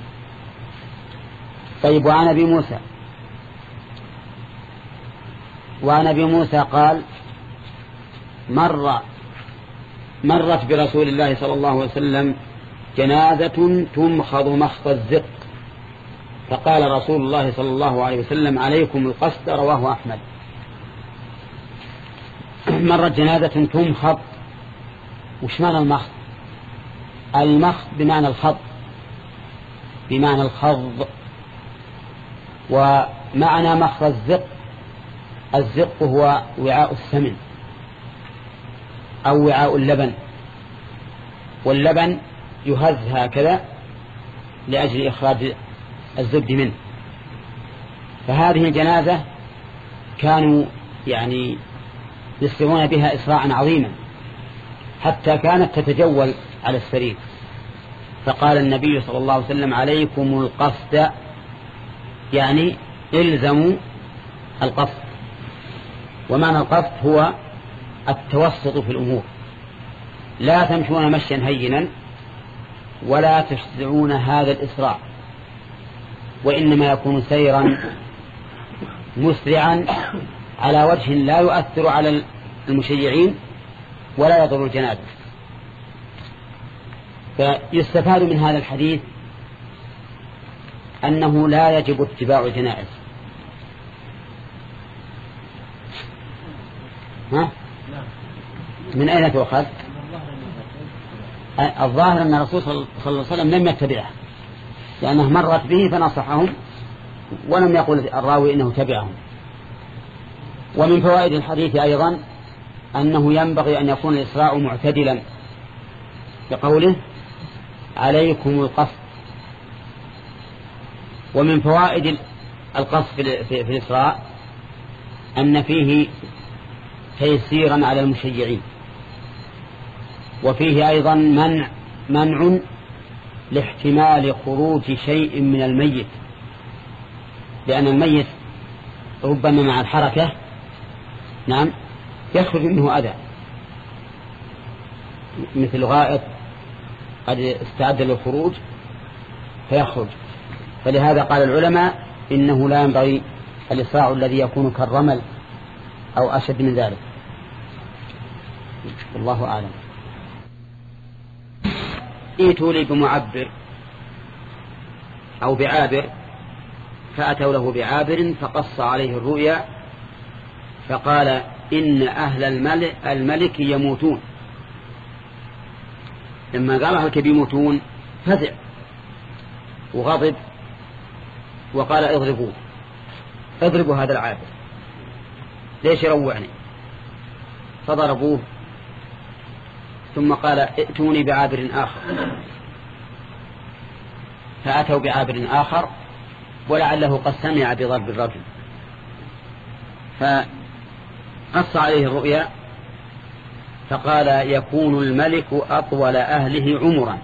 طيب، وعن أبي موسى وعن أبي موسى قال مر مرت برسول الله صلى الله عليه وسلم جنازة تمخض مخض الزق، فقال رسول الله صلى الله عليه وسلم عليكم القصد، رواه أحمد. مرت جنازة تمخض. وش معنى المخض؟ المخض بمعنى الخض، بمعنى الخض. ومعنى مخرج الزق، الزق هو وعاء السمن أو وعاء اللبن، واللبن يهز هكذا لأجل إخراج الزبد منه. فهذه الجنازة كانوا يعني يسرون بها إسراعا عظيما حتى كانت تتجول على السرير، فقال النبي صلى الله عليه وسلم: عليكم القصد، يعني إلزموا القصد. ومعنى القصد هو التوسط في الأمور، لا تمشون مشيا هينا ولا تشجعون هذا الإسراع، وإنما يكون سيرا مسرعا على وجه لا يؤثر على المشيعين ولا يضر الجنازة. فيستفاد من هذا الحديث أنه لا يجب اتباع الجنائز. ها؟ من أين تؤخذ؟ الظاهر أن الرسول صلى الله عليه وسلم لم يتبعها، لأنه مرت به فنصحهم ولم يقل الراوي إنه تبعهم. ومن فوائد الحديث أيضا أنه ينبغي أن يكون الإسراع معتدلا، بقوله: عليكم القصد. ومن فوائد القصد في الإسراع أن فيه تيسيرا على المشيعين، وفيه أيضا منع منع لاحتمال خروج شيء من الميت، لأن الميت ربما مع الحركة نعم يخرج منه أذى، مثل غائط قد استعد للخروج فيخرج. فلهذا قال العلماء إنه لا ينبغي الإسراع الذي يكون كالرمل أو أشد من ذلك. والله أعلم. ائتوا لي بمعبر أو بعابر، فأتوا له بعابر فقص عليه الرؤيا فقال: إن أهل الملك, الملك يموتون. لما قال أهلك بيموتون فزع وغضب وقال: اضربوه، اضربوا هذا العابر، ليش يروعني؟ فضربوه، ثم قال: ائتوني بعابر آخر. فأتوا بعابر آخر ولعله قد سمع بضرب الرجل، فقص عليه الرؤيا فقال: يكون الملك أطول أهله عمرا.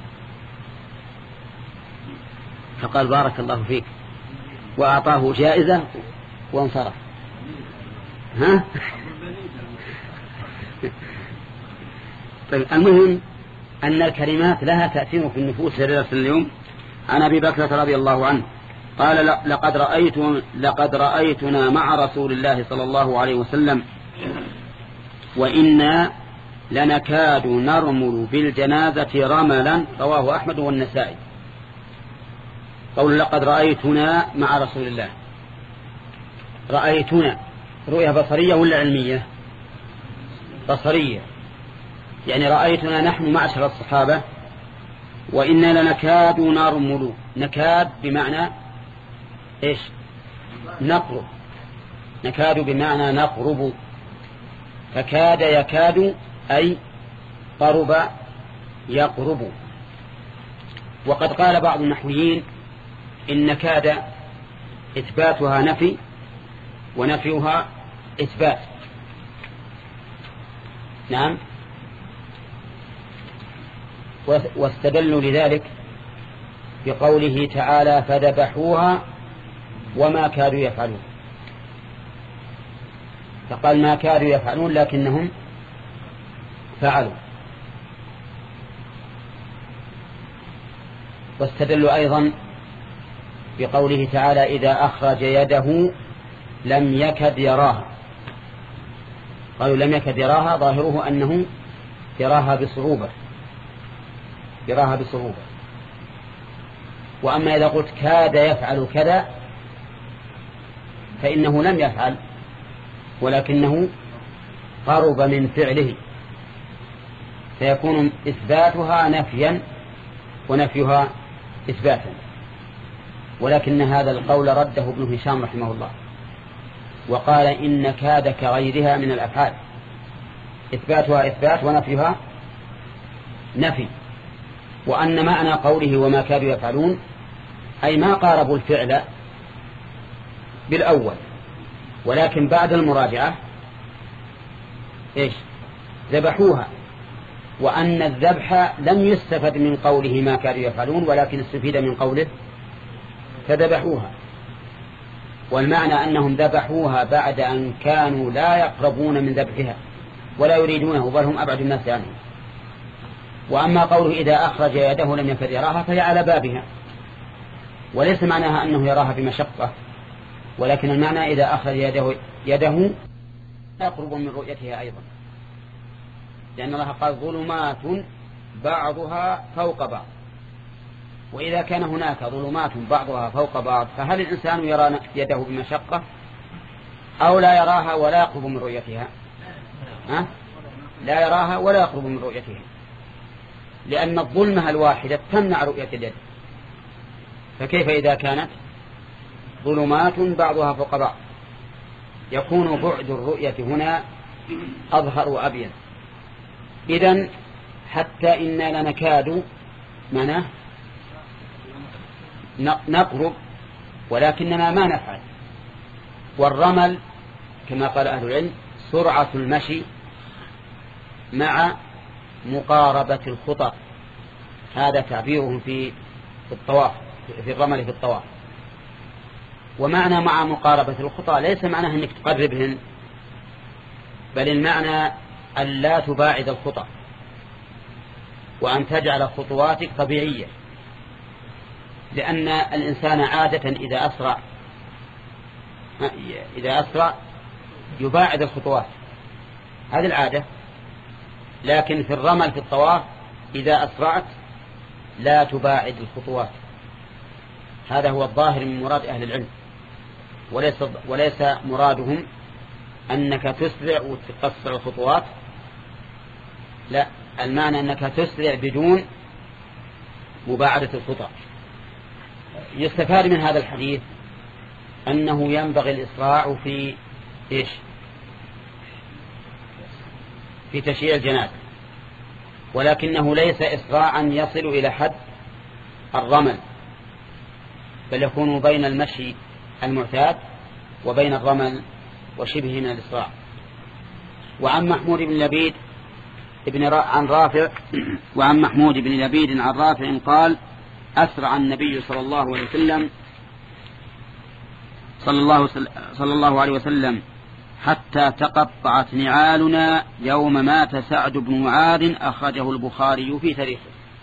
فقال: بارك الله فيك، وأعطاه جائزة وانصرف. ها؟ طيب، المهم أن الكلمات لها تأثير في النفوس. درس اليوم عن أبي بكرة رضي الله عنه قال: لقد رأيت لقد رأيتنا مع رسول الله صلى الله عليه وسلم وإنا لنكاد نرمل بالجنازة رملا. رواه أحمد والنسائي. قول لقد رأيتنا مع رسول الله، رأيتنا رؤية بصرية ولا علمية؟ بصرية، يعني رأيتنا نحن معشر الصحابة وإنا لنكاد نرمل. نكاد بمعنى إيش؟ نقرب. نكاد بمعنى نقرب، فكاد يكاد أي قرب يقرب. وقد قال بعض النحويين إن كاد إثباتها نفي ونفيها إثبات. نعم. واستدلوا لذلك بقوله تعالى: فذبحوها وما كادوا يفعلون. فقال ما كادوا يفعلون لكنهم فعلوا. واستدلوا أيضا بقوله تعالى: إذا أخرج يده لم يكد يراها. قالوا لم يكد يراها، ظاهره أنه يراها بصعوبة يراها بصعوبة. وأما إذا قلت كاد يفعل كذا فإنه لم يفعل ولكنه قرب من فعله، فيكون إثباتها نفيا ونفيها إثباتا. ولكن هذا القول رده ابن هشام رحمه الله وقال إن كاد كغيرها من الأفعال، إثباتها إثبات ونفيها نفي، وأن معنى قوله وما كادوا يفعلون أي ما قاربوا الفعل بالأول، ولكن بعد المراجعة إيش ذبحوها، وأن الذبح لم يستفد من قوله ما كانوا يفعلون ولكن استفيد من قوله فذبحوها، والمعنى أنهم ذبحوها بعد أن كانوا لا يقربون من ذبحها ولا يريدونه بل هم أبعد الناس عنه. وأما قوله إذا أخرج يده لم يكد يراها فهي على بابها، وليس معناها أنه يراها بمشقة، ولكن المعنى إذا أخرج يده, يده يقرب من رؤيتها أيضا، لأن الله قال ظلمات بعضها فوق بعض، وإذا كان هناك ظلمات بعضها فوق بعض فهل الإنسان يرى يده بمشقة أو لا يراها ولا يقرب من رؤيتها؟ ها؟ لا يراها ولا يقرب من رؤيتها، لأن الظلمة الواحدة تمنع رؤية اليد، فكيف إذا كانت ظلمات بعضها فوق بعض؟ يكون بعد الرؤية هنا أظهر وأبين. إذن حتى إنا لنكاد منه نقرب ولكننا ما نفعل. والرمل كما قال أهل العلم سرعة المشي مع مقاربة الخطى، هذا تعبيرهم في الطواف في الرمل في الطواف. ومعنى مع مقاربة الخطى ليس معناه أنك تقربهن، بل المعنى أن لا تباعد الخطى وأن تجعل خطواتك طبيعية، لأن الإنسان عادة إذا أسرع إذا أسرع يباعد الخطوات، هذه العادة. لكن في الرمل في الطواف إذا أسرعت لا تباعد الخطوات، هذا هو الظاهر من مراد أهل العلم، وليس, وليس مرادهم أنك تسرع وتقصر الخطوات، لا، المعنى أنك تسرع بدون مباعدة الخطى. يستفاد من هذا الحديث أنه ينبغي الإسراع في إيش؟ في تشييع الجنازة، ولكنه ليس إسراعا يصل إلى حد الرمل، بل يكون بين المشي المعتاد وبين الرمل وشبه من الإسراع. وعن محمود بن لبيد ابن را... عن رافع وعن محمود بن لبيد عن رافع قال أسرع النبي صلى الله عليه وسلم صلى الله, صلى الله عليه وسلم حتى تقطعت نعالنا يوم مات سعد بن معاذ، أخرجه البخاري في تاريخه.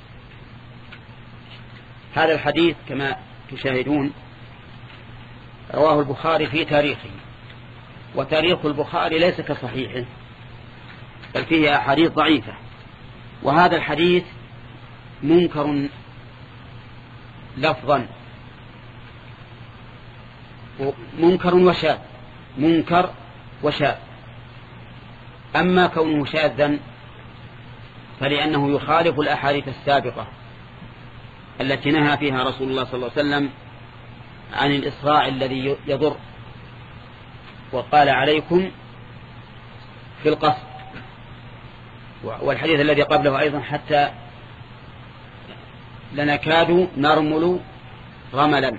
هذا الحديث كما تشاهدون رواه البخاري في تاريخه، وتاريخ البخاري ليس كصحيحه بل فيه أحاديث ضعيفة، وهذا الحديث منكر لفظا منكر وشاذ منكر وشاذ. أما كونه شاذا فلأنه يخالف الأحاديث السابقة التي نهى فيها رسول الله صلى الله عليه وسلم عن الإسراع الذي يضر، وقال عليكم في القصد، والحديث الذي قبله أيضا حتى لنكاد نرمل رملا،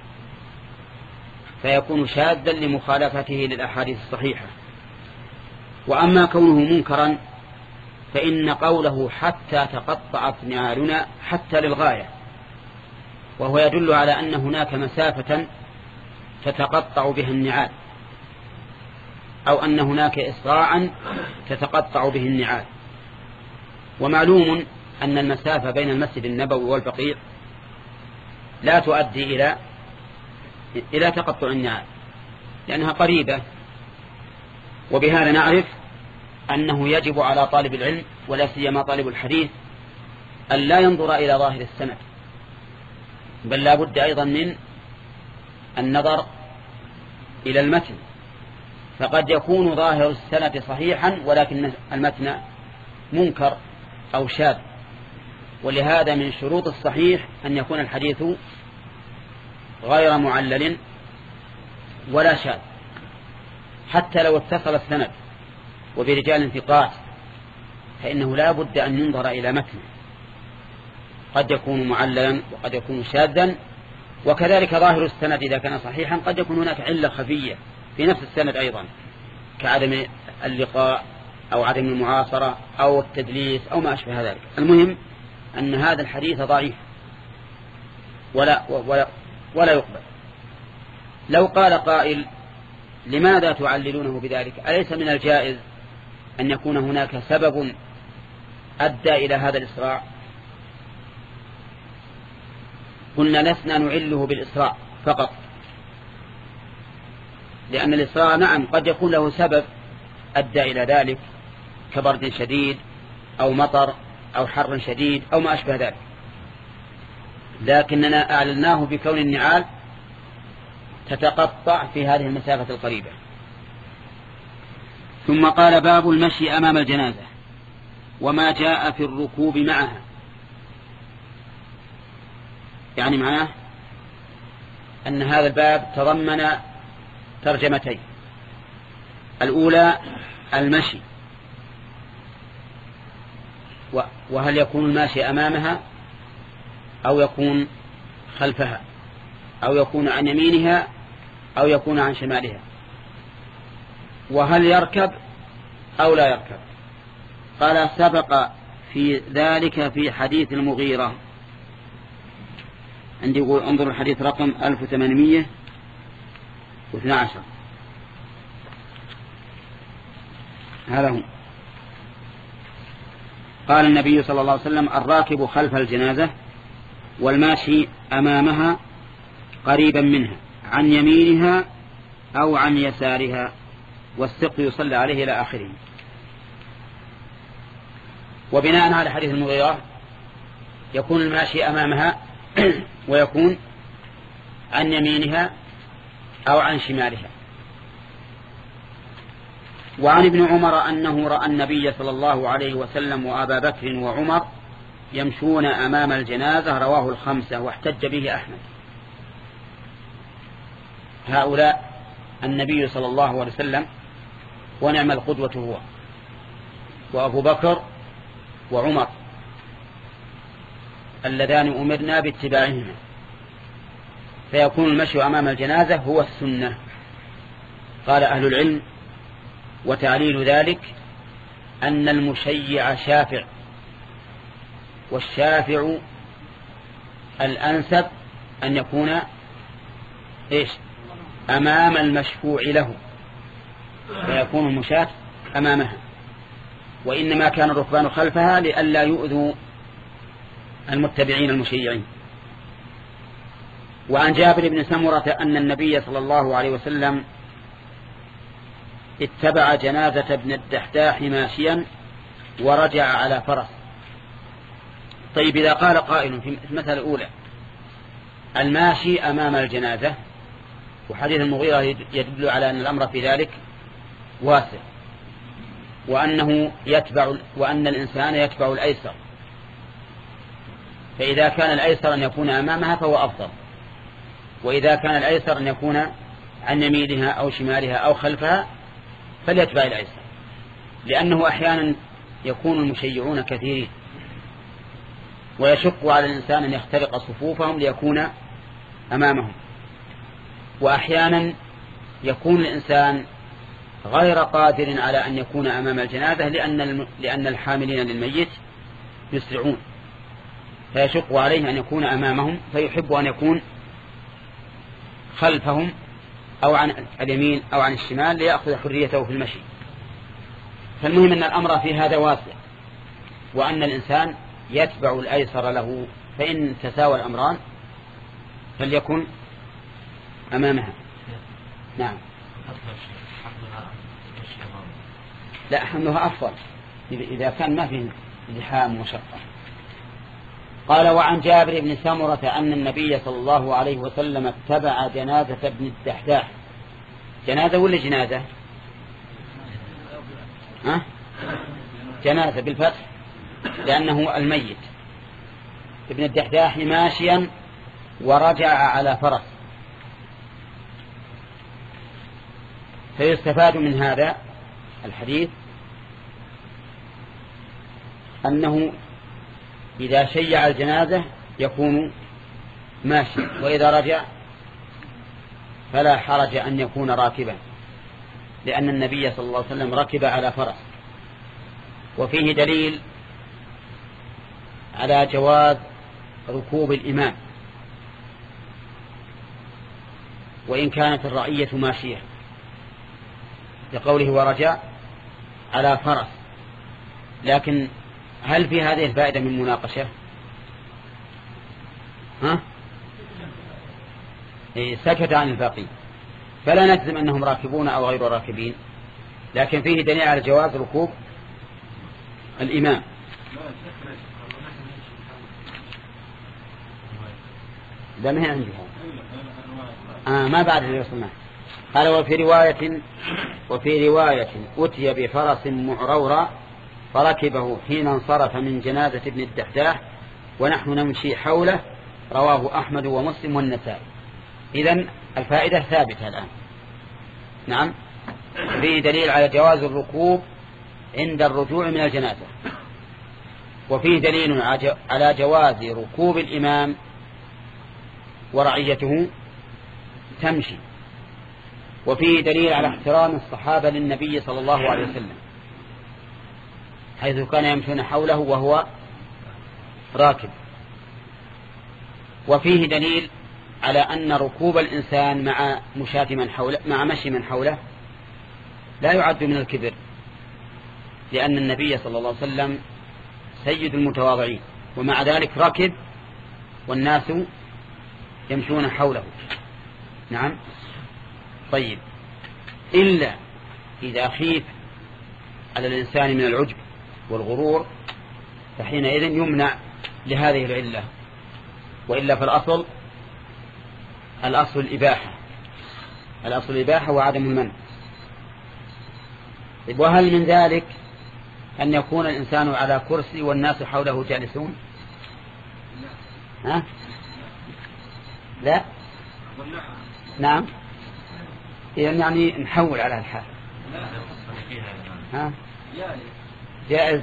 فيكون شاذا لمخالفته للأحاديث الصحيحة. وأما كونه منكرا فإن قوله حتى تقطعت نعالنا حتى للغاية، وهو يدل على أن هناك مسافة تتقطع بها النعال، أو أن هناك إسراعا تتقطع به النعال. ومعلوم أن المسافة بين المسجد النبوي والبقيع لا تؤدي إلى إلى تقطع النعال لأنها قريبة، وبهذا نعرف أنه يجب على طالب العلم ولا سيما طالب الحديث أن لا ينظر إلى ظاهر السند، بل لا بد أيضا من النظر إلى المتن، فقد يكون ظاهر السند صحيحا ولكن المتن منكر أو شاذ. ولهذا من شروط الصحيح أن يكون الحديث غير معلل ولا شاذ، حتى لو اتصل السند وبرجال ثقات فإنه لا بد أن ينظر إلى متنه، قد يكون معللا وقد يكون شاذا، وكذلك ظاهر السند إذا كان صحيحا قد يكون هناك علة خفية في نفس السند أيضا، كعدم اللقاء أو عدم المعاصرة أو التدليس أو ما أشبه ذلك. المهم أن هذا الحديث ضعيف ولا, ولا, ولا يقبل. لو قال قائل لماذا تعللونه بذلك؟ أليس من الجائز أن يكون هناك سبب أدى إلى هذا الإسراع؟ قلنا لسنا نعله بالإسراع فقط، لأن الإسراع نعم قد يكون له سبب أدى إلى ذلك كبرد شديد أو مطر أو حر شديد أو ما أشبه ذلك، لكننا أعلناه بكون النعال تتقطع في هذه المسافة القريبة. ثم قال باب المشي أمام الجنازة وما جاء في الركوب معها. يعني معناه أن هذا الباب تضمن ترجمتين، الأولى المشي، وهل يكون الماشي أمامها أو يكون خلفها أو يكون عن يمينها أو يكون عن شمالها، وهل يركب أو لا يركب. قال سبق في ذلك في حديث المغيرة، عندي يقول انظر الحديث رقم ألف وثمانمائة واثني عشر، هذا هو. قال النبي صلى الله عليه وسلم الراكب خلف الجنازة والماشي أمامها قريبا منها عن يمينها أو عن يسارها، والسقي يصلى عليه إلى آخره. وبناء على حديث المغيرة يكون الماشي أمامها ويكون عن يمينها أو عن شمالها. وعن ابن عمر أنه رأى النبي صلى الله عليه وسلم وأبا بكر وعمر يمشون أمام الجنازة، رواه الخمسة واحتج به أحمد. هؤلاء النبي صلى الله عليه وسلم ونعم القدوة هو وأبو بكر وعمر اللذان أمرنا باتباعهما، فيكون المشي أمام الجنازة هو السنة. قال أهل العلم وتعليل ذلك أن المشيع شافع، والشافع الأنسب أن يكون إيش أمام المشفوع له، فيكون المشاة أمامها، وإنما كان الركبان خلفها لئلا يؤذوا المتبعين المشيعين. وعن جابر بن سمرة أن النبي صلى الله عليه وسلم اتبع جنازة ابن الدحداح ماشيا ورجع على فرس. طيب إذا قال قائل في المثل الأولى الماشي أمام الجنازة، وحديث المغيرة يدل على أن الأمر في ذلك واسع، وأنه يتبع وأن الإنسان يتبع الأيسر، فإذا كان الأيسر أن يكون أمامها فهو أفضل، وإذا كان الأيسر أن يكون عن يمينها أو شمالها أو خلفها فليتبع الأيسر، لأنه أحيانا يكون المشيعون كثيرين ويشق على الإنسان أن يخترق صفوفهم ليكون أمامهم، وأحيانا يكون الإنسان غير قادر على أن يكون أمام الجنازة لأن لأن الحاملين للميت يسرعون، فيشق عليه أن يكون أمامهم، فيحب أن يكون خلفهم أو عن اليمين أو عن الشمال ليأخذ حريته في المشي. فالمهم أن الأمر في هذا واسع، وأن الإنسان يتبع الأيسر له، فإن تساوى الأمران فليكن أمامها. نعم. لا، حملها أفضل إذا كان ما فيه زحام ومشقة. قال وعن جابر بن سمرة أن النبي صلى الله عليه وسلم اتبع جنازة ابن الدحداح. جنازة ولا جنازة؟ ها؟ جنازة بالفتح لأنه الميت. ابن الدحداح ماشيا ورجع على فرس، فيستفاد من هذا الحديث أنه إذا شيع الجنازة يكون ماشي، وإذا رجع فلا حرج أن يكون راكبا، لأن النبي صلى الله عليه وسلم ركب على فرس. وفيه دليل على جواز ركوب الإمام وإن كانت الرعية ماشية، لقوله ورجع على فرس. لكن هل في هذه الفائدة من مناقشة؟ ها؟ إيه، سكت عن الباقي، فلا نجزم أنهم راكبون أو غير راكبين، لكن فيه دليل على جواز ركوب الإمام. ده ما هي عندي آه ما بعد اللي وصلنا. قال وفي رواية وفي رواية أتي بفرس معرورا فركبه حين انصرف من جنازة ابن الدحداح ونحن نمشي حوله، رواه أحمد ومسلم والنسائي. إذن الفائدة ثابتة الآن. نعم، فيه دليل على جواز الركوب عند الرجوع من الجنازة، وفيه دليل على جواز ركوب الإمام ورعيته تمشي، وفيه دليل على احترام الصحابة للنبي صلى الله عليه وسلم حيث كان يمشون حوله وهو راكب. وفيه دليل على أن ركوب الإنسان مع مشاة من حوله مع مشي من حوله لا يعد من الكبر، لأن النبي صلى الله عليه وسلم سيد المتواضعين، ومع ذلك ركب والناس يمشون حوله. نعم. طيب، إلا إذا خيف على الإنسان من العجب والغرور فحينئذ يمنع لهذه العلة، وإلا في الأصل الأصل الإباحة الأصل الإباحة وعدم المنع. وهل من ذلك أن يكون الإنسان على كرسي والناس حوله جالسون؟ ها؟ لا. نعم، يعني نحول على الحال. ها؟ جائز.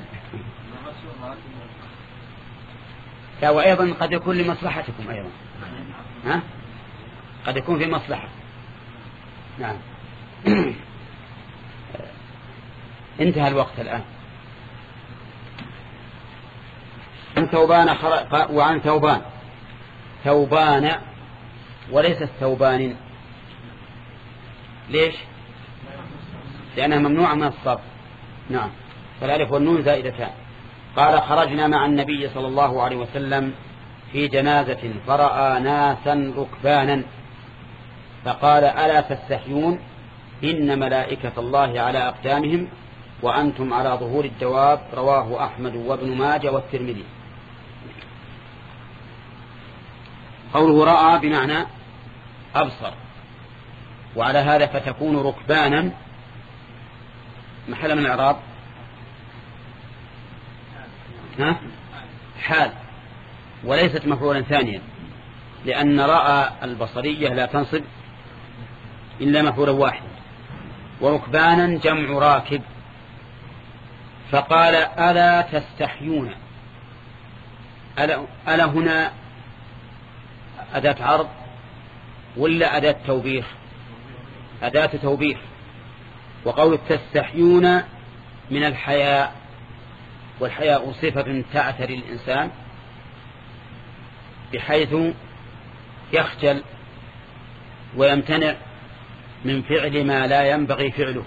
لا، وأيضا قد يكون لمصلحتكم أيضا. ها؟ قد يكون في مصلحة. نعم. انتهى الوقت الآن. عن ثوبان خر... وعن ثوبان ثوبان وليس الثوبان. ليش؟ لأنها ممنوعة من الصرف. نعم، فالالف والنون زائدتان. قال خرجنا مع النبي صلى الله عليه وسلم في جنازة فرأى ناسا ركبانا فقال ألا تستحيون إن ملائكة الله على أقدامهم وأنتم على ظهور الدواب، رواه أحمد وابن ماجه والترمذي. قوله رأى بمعنى أبصر، وعلى هذا فتكون ركبانا محل من الإعراب ها حال، وليست مفعولا ثانيا، لأن رأى البصرية لا تنصب إلا مفعولا واحدا، وركبانا جمع راكب. فقال ألا تستحيون. ألا, ألا هنا أداة عرض ولا أداة توبيخ؟ أداة توبيخ. وقول تستحيون من الحياء، والحياء صفة تعتري الإنسان بحيث يخجل ويمتنع من فعل ما لا ينبغي فعله.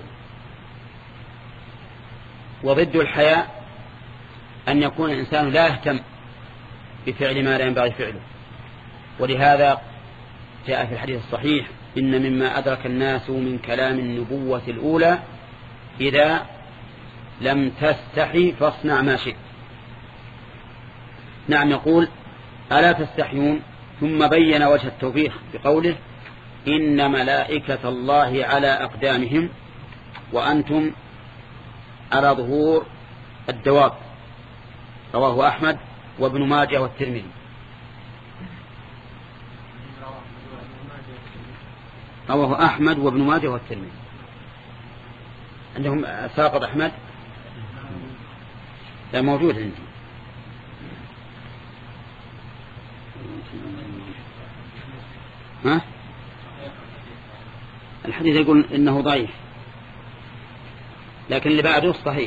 وضد الحياء أن يكون الإنسان لا يهتم بفعل ما لا ينبغي فعله. ولهذا جاء في الحديث الصحيح إن مما أدرك الناس من كلام النبوة الأولى إذا لم تستحي فاصنع ما شئت. نعم، يقول ألا تستحيون، ثم بين وجه التوبيخ بقوله إن ملائكة الله على أقدامهم وأنتم على ظهور الدواب، رواه أحمد وابن ماجه والترمذي. رواه أحمد وابن ماجه والترمذي. عندهم ساقط أحمد؟ لا موجود عندي. ها؟ الحديث يقول إنه ضعيف، لكن اللي بعده صحيح.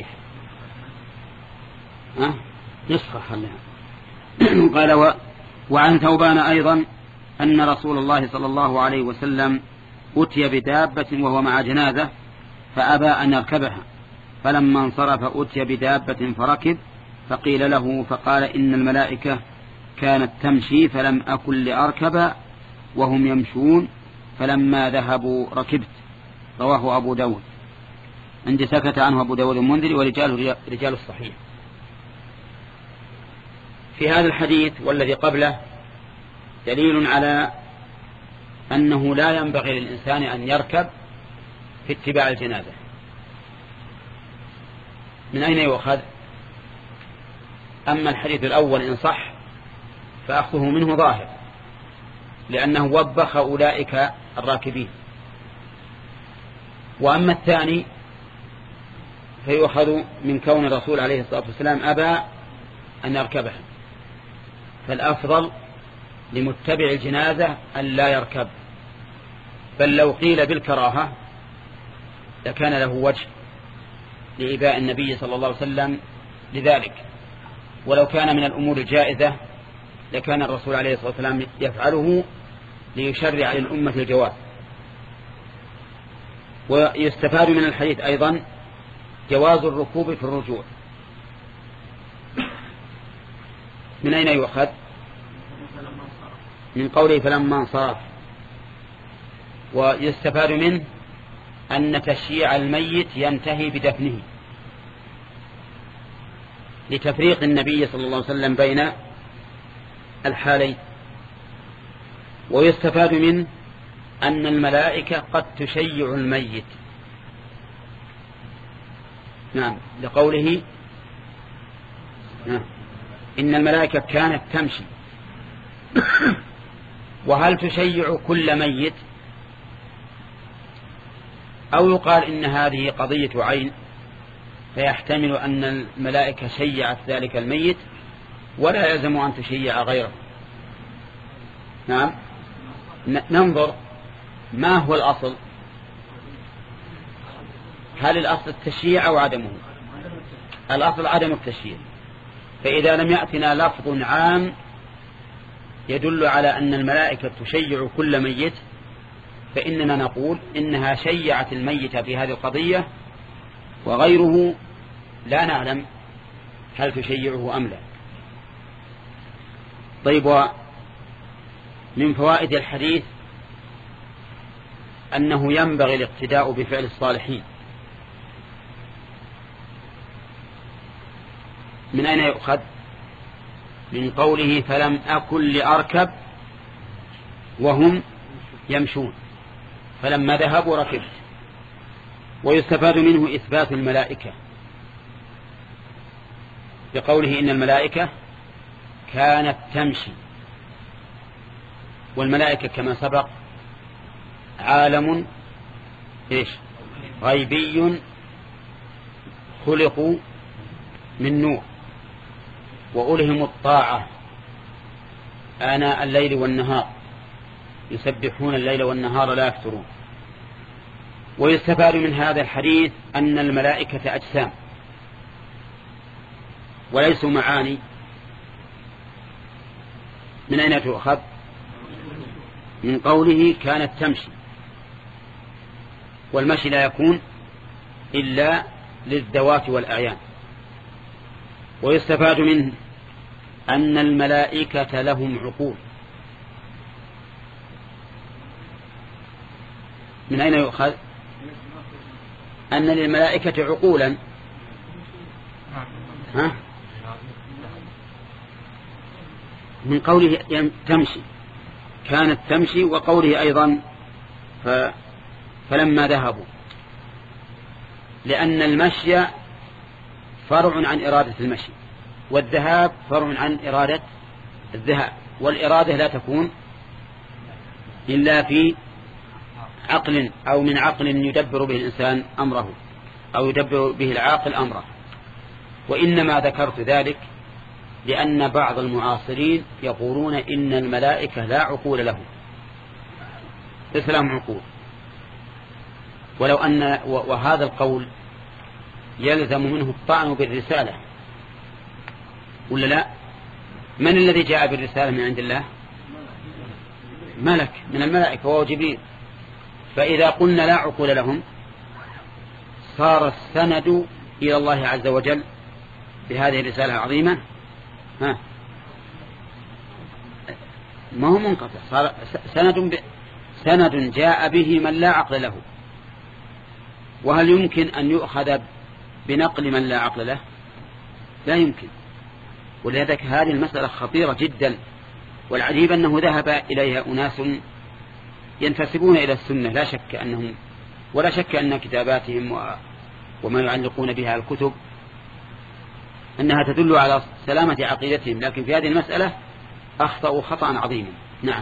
ها؟ نسخة خليها. قال و... وعن ثوبان أيضا أن رسول الله صلى الله عليه وسلم أتي بدابة وهو مع جنازة فأبى أن يركبها، فلما انصرف أتي بدابة فركب، فقيل له فقال إن الملائكة كانت تمشي فلم أكن لأركب وهم يمشون، فلما ذهبوا ركبت. رواه أبو داود. عندي سكت عنه أبو داود المنذري ورجال رجال الصحيح. في هذا الحديث والذي قبله دليل على أنه لا ينبغي للإنسان أن يركب في اتباع الجنازة. من أين يؤخذ؟ أما الحديث الأول إن صح فأخذه منه ظاهر، لأنه وبخ أولئك الراكبين. وأما الثاني فيؤخذ من كون الرسول عليه الصلاة والسلام أبى أن يركبها، فالأفضل لمتبع الجنازة أن لا يركب، بل لو قيل بالكراهة لكان له وجه لإباء النبي صلى الله عليه وسلم لذلك، ولو كان من الأمور الجائزة لكان الرسول عليه الصلاة والسلام يفعله ليشرع للأمة الجواز. ويستفاد من الحديث أيضا جواز الركوب في الرجوع. من أين يؤخذ؟ من قوله فلما انصرف. ويستفاد منه أن تشييع الميت ينتهي بدفنه لتفريق النبي صلى الله عليه وسلم بين الحالين. ويستفاد منه أن الملائكة قد تشيع الميت، نعم، لقوله نعم إن الملائكة كانت تمشي. وهل تشيع كل ميت؟ أو يقال إن هذه قضية عين، فيحتمل أن الملائكة شيعت ذلك الميت ولا يلزم أن تشيع غيره. نعم، ننظر ما هو الأصل، هل الأصل التشييع أو عدمه؟ الأصل عدم التشييع. فإذا لم يأتنا لفظ عام يدل على أن الملائكة تشيع كل ميت، فإننا نقول إنها شيعت الميت في هذه القضية، وغيره لا نعلم هل تشيعه أم لا. طيب، ومن فوائد الحديث أنه ينبغي الاقتداء بفعل الصالحين. من أين يؤخذ؟ من قوله فلم أكن لأركب وهم يمشون، فلما ذهبوا ركبت. ويستفاد منه إثبات الملائكة بقوله إن الملائكة كانت تمشي. والملائكة كما سبق عالم إيش؟ غيبي خلقوا من نور، وألهم الطاعة آناء الليل والنهار يسبحون الليل والنهار لا يفترون. ويستفاد من هذا الحديث أن الملائكة أجسام وليسوا معاني. من أين تؤخذ؟ من قوله كانت تمشي، والمشي لا يكون إلا للذوات والأعيان. ويستفاد منه أن الملائكة لهم عقول. من أين يؤخذ؟ أن للملائكة عقولا. ها؟ من قوله تمشي كانت تمشي، وقوله أيضا ف... فلما ذهبوا، لأن المشي فرع عن إرادة المشي، والذهاب فرع عن إرادة الذهاب، والإرادة لا تكون إلا في عقل أو من عقل يدبر به الإنسان أمره. أو يدبر به العاقل أمره. وإنما ذكرت ذلك لأن بعض المعاصرين يقولون إن الملائكة لا عقول لهم، ليس لهم عقول. ولو أن وهذا القول يلزم منه الطعن بالرسالة، ولا لا؟ من الذي جاء بالرسالة من عند الله؟ ملك من الملائكة وهو جبريل. فإذا قلنا لا عقول لهم صار السند إلى الله عز وجل بهذه الرسالة العظيمة ها ما هو منقطع، صار سند ب... سند جاء به من لا عقل له. وهل يمكن أن يؤخذ بنقل من لا عقل له؟ لا يمكن. ولذلك هذه المسألة خطيرة جدا، والعجيب أنه ذهب إليها أناس ينتسبون إلى السنة، لا شك أنهم ولا شك أن كتاباتهم وما يعلقون بها الكتب أنها تدل على سلامة عقيدتهم، لكن في هذه المسألة أخطأوا خطأ عظيما. نعم.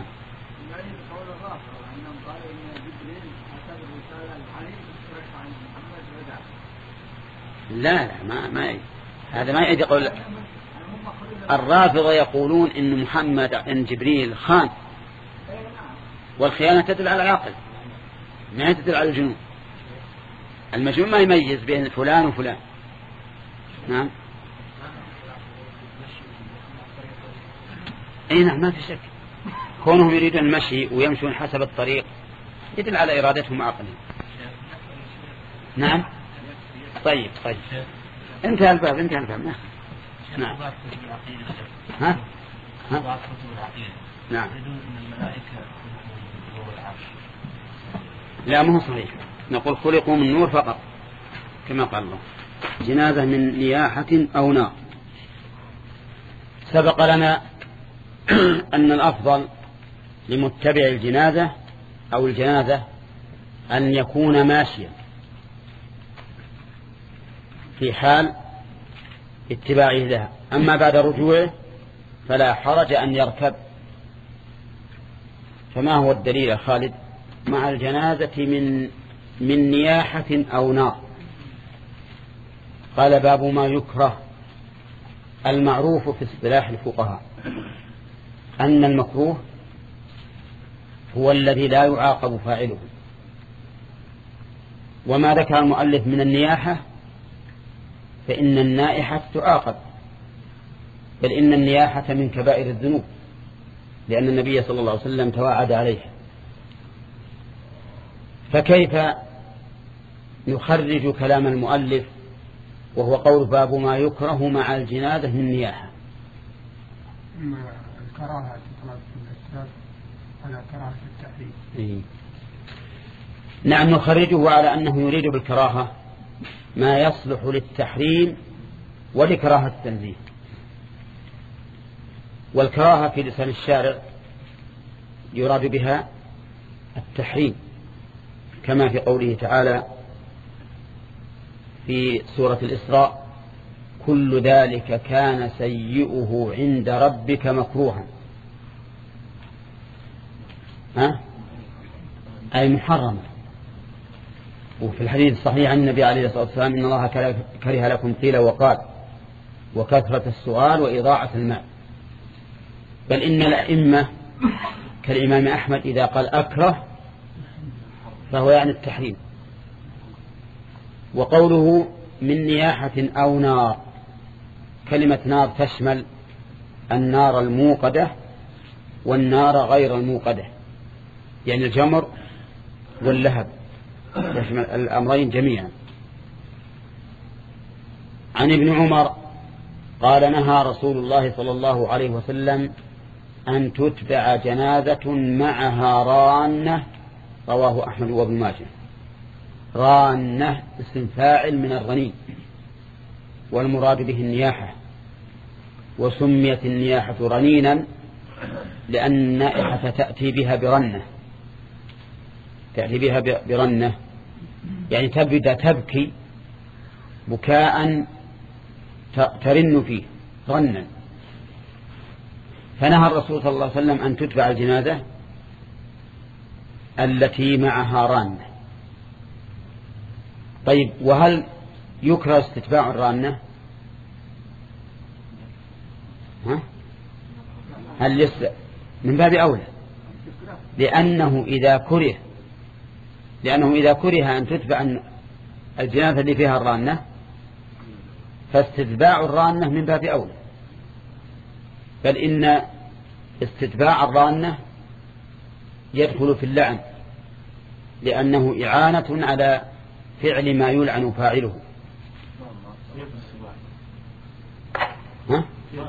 لا لا ما ما هذا ما يعيد قول. الرافضة يقولون إن محمد إن جبريل خان، والخيانة تدل على العقل ما تدل على الجنون. المجنون ما يميز بين فلان وفلان. نعم. اي نعم ما في شك، كونهم يريدون المشي ويمشون حسب الطريق يدل على إرادتهم عقلهم. نعم. طيب طيب انتهى الباب انتهى الباب. نعم. ها ها نعم. لا مو صحيح، نقول خلقوا من نور فقط كما قال الله. جنازة من نياحة أو نار. سبق لنا أن الأفضل لمتبع الجنازة أو الجنازة أن يكون ماشيا في حال اتباعه لها، أما بعد رجوعه فلا حرج أن يركب. فما هو الدليل يا خالد مع الجنازة من من نياحة أو نار؟ قال باب ما يكره. المعروف في اصطلاح الفقهاء أن المكروه هو الذي لا يعاقب فاعله. وما ذكر المؤلف من النياحة فإن النائحة تعاقب، بل إن النياحة من كبائر الذنوب، لأن النبي صلى الله عليه وسلم توعد عليها. فكيف نخرج كلام المؤلف وهو قول باب ما يكره مع الجنازة من نياحة؟ الكراهة تطلب في الأسباب على كراهة التحريم. إيه. نعم نخرجه على أنه يريد بالكراهة ما يصلح للتحريم ولكراهة التنزيه. والكراهة في لسان الشارع يراد بها التحريم، كما في قوله تعالى في سورة الإسراء كل ذلك كان سيئه عند ربك مكروها. ها؟ أي محرمة. وفي الحديث الصحيح عن النبي عليه الصلاة والسلام إن الله كره لكم قيل وقال وكثرة السؤال وإضاعة المال. بل إن الأئمة كالإمام أحمد إذا قال أكره فهو يعني التحريم. وقوله من نياحة أو نار، كلمة نار تشمل النار الموقدة والنار غير الموقدة، يعني الجمر واللهب، يشمل الأمرين جميعا. عن ابن عمر قال نهى رسول الله صلى الله عليه وسلم أن تتبع جنازة معها رانة، رواه أحمد وابن ماجه. رانة اسم فاعل من الرنين، والمراد به النياحة. وسميت النياحة رنينا لأن النائحة تأتي بها برنة، تأتي بها برنة يعني تبدأ تبكي بكاء ترن فيه رنا. فنهى الرسول صلى الله عليه وسلم أن تتبع الجنازة التي معها رانة. طيب وهل يكره استتباع الرانة؟ ها؟ هل يس من باب أولى، لأنه إذا كره لأنه إذا كره أن تتبع الجنازة اللي فيها الرانة فاستتباع الرانة من باب أولى، بل إن استتباع الرانة يدخل في اللعن، لأنه إعانة على فعل ما يلعن فاعله. ها؟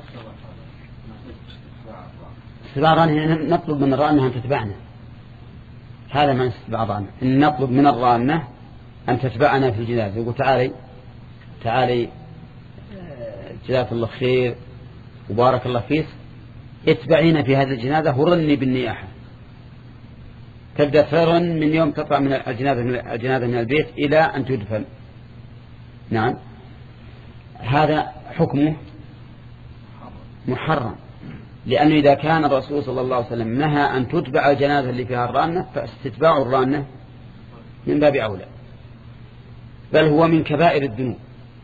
استتباع الرانة نطلب من الرانة أن تتبعنا، هذا ما استتباع الرانة، إن نطلب من الرانة أن تتبعنا في الجنازة، يقول تعالي تعالي جزاك الله خير وبارك الله فيك، اتبعينا في هذه الجنازة ورني بالنياحة، تبدأ ترن من يوم تطلع من الجنازة من الجنازة من البيت إلى أن تدفن. نعم، هذا حكمه محرم، لأنه إذا كان الرسول صلى الله عليه وسلم نهى أن تتبع الجنازة اللي فيها الرانة فاستتباع الرانة من باب أولى، بل هو من كبائر الذنوب،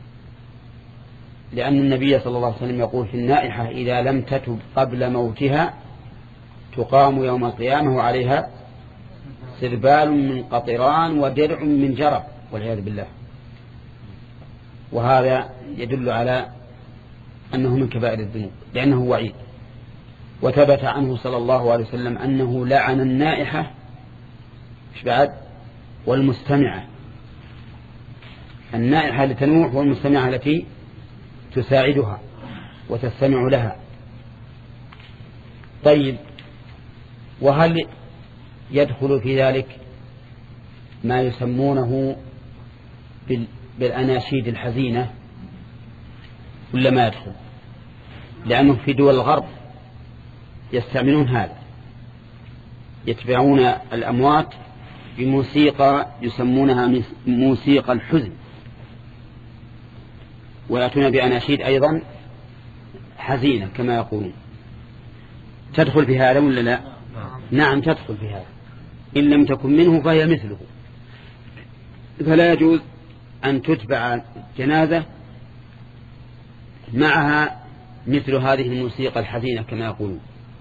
لأن النبي صلى الله عليه وسلم يقول في النائحة إذا لم تتب قبل موتها تقام يوم القيامة وعليها سربال من قطران ودرع من جرب والعياذ بالله، وهذا يدل على أنه من كبائر الذنوب لأنه وعيد. وثبت عنه صلى الله عليه وسلم أنه لعن النائحة إيش بعد والمستمعة، النائحة لتنوح والمستمعة التي تساعدها وتستمع لها. طيب، وهل يدخل في ذلك ما يسمونه بالأناشيد الحزينة ولا ما يدخل؟ لأنه في دول الغرب يستعملون هذا، يتبعون الأموات بموسيقى يسمونها موسيقى الحزن، ويأتون بأناشيد أيضا حزينة كما يقولون. تدخل في هذا ولا لا؟ نعم تدخل في هذا، إن لم تكن منه فهي مثله. فلا يجوز أن تتبع جنازة معها مثل هذه الموسيقى الحزينة كما يقولون،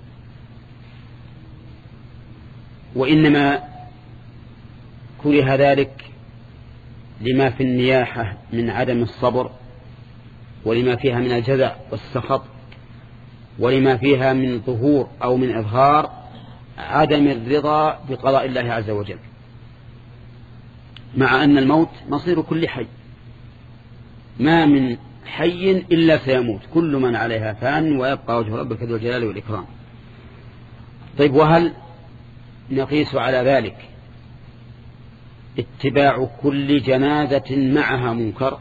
وإنما كره ذلك لما في النياحة من عدم الصبر، ولما فيها من الجزع والسخط، ولما فيها من ظهور أو من إظهار عدم الرضا بقضاء الله عز وجل، مع أن الموت مصير كل حي، ما من حي إلا سيموت، كل من عليها فان ويبقى وجه ربك ذو الجلال والإكرام. طيب، وهل نقيس على ذلك اتباع كل جنازة معها منكر؟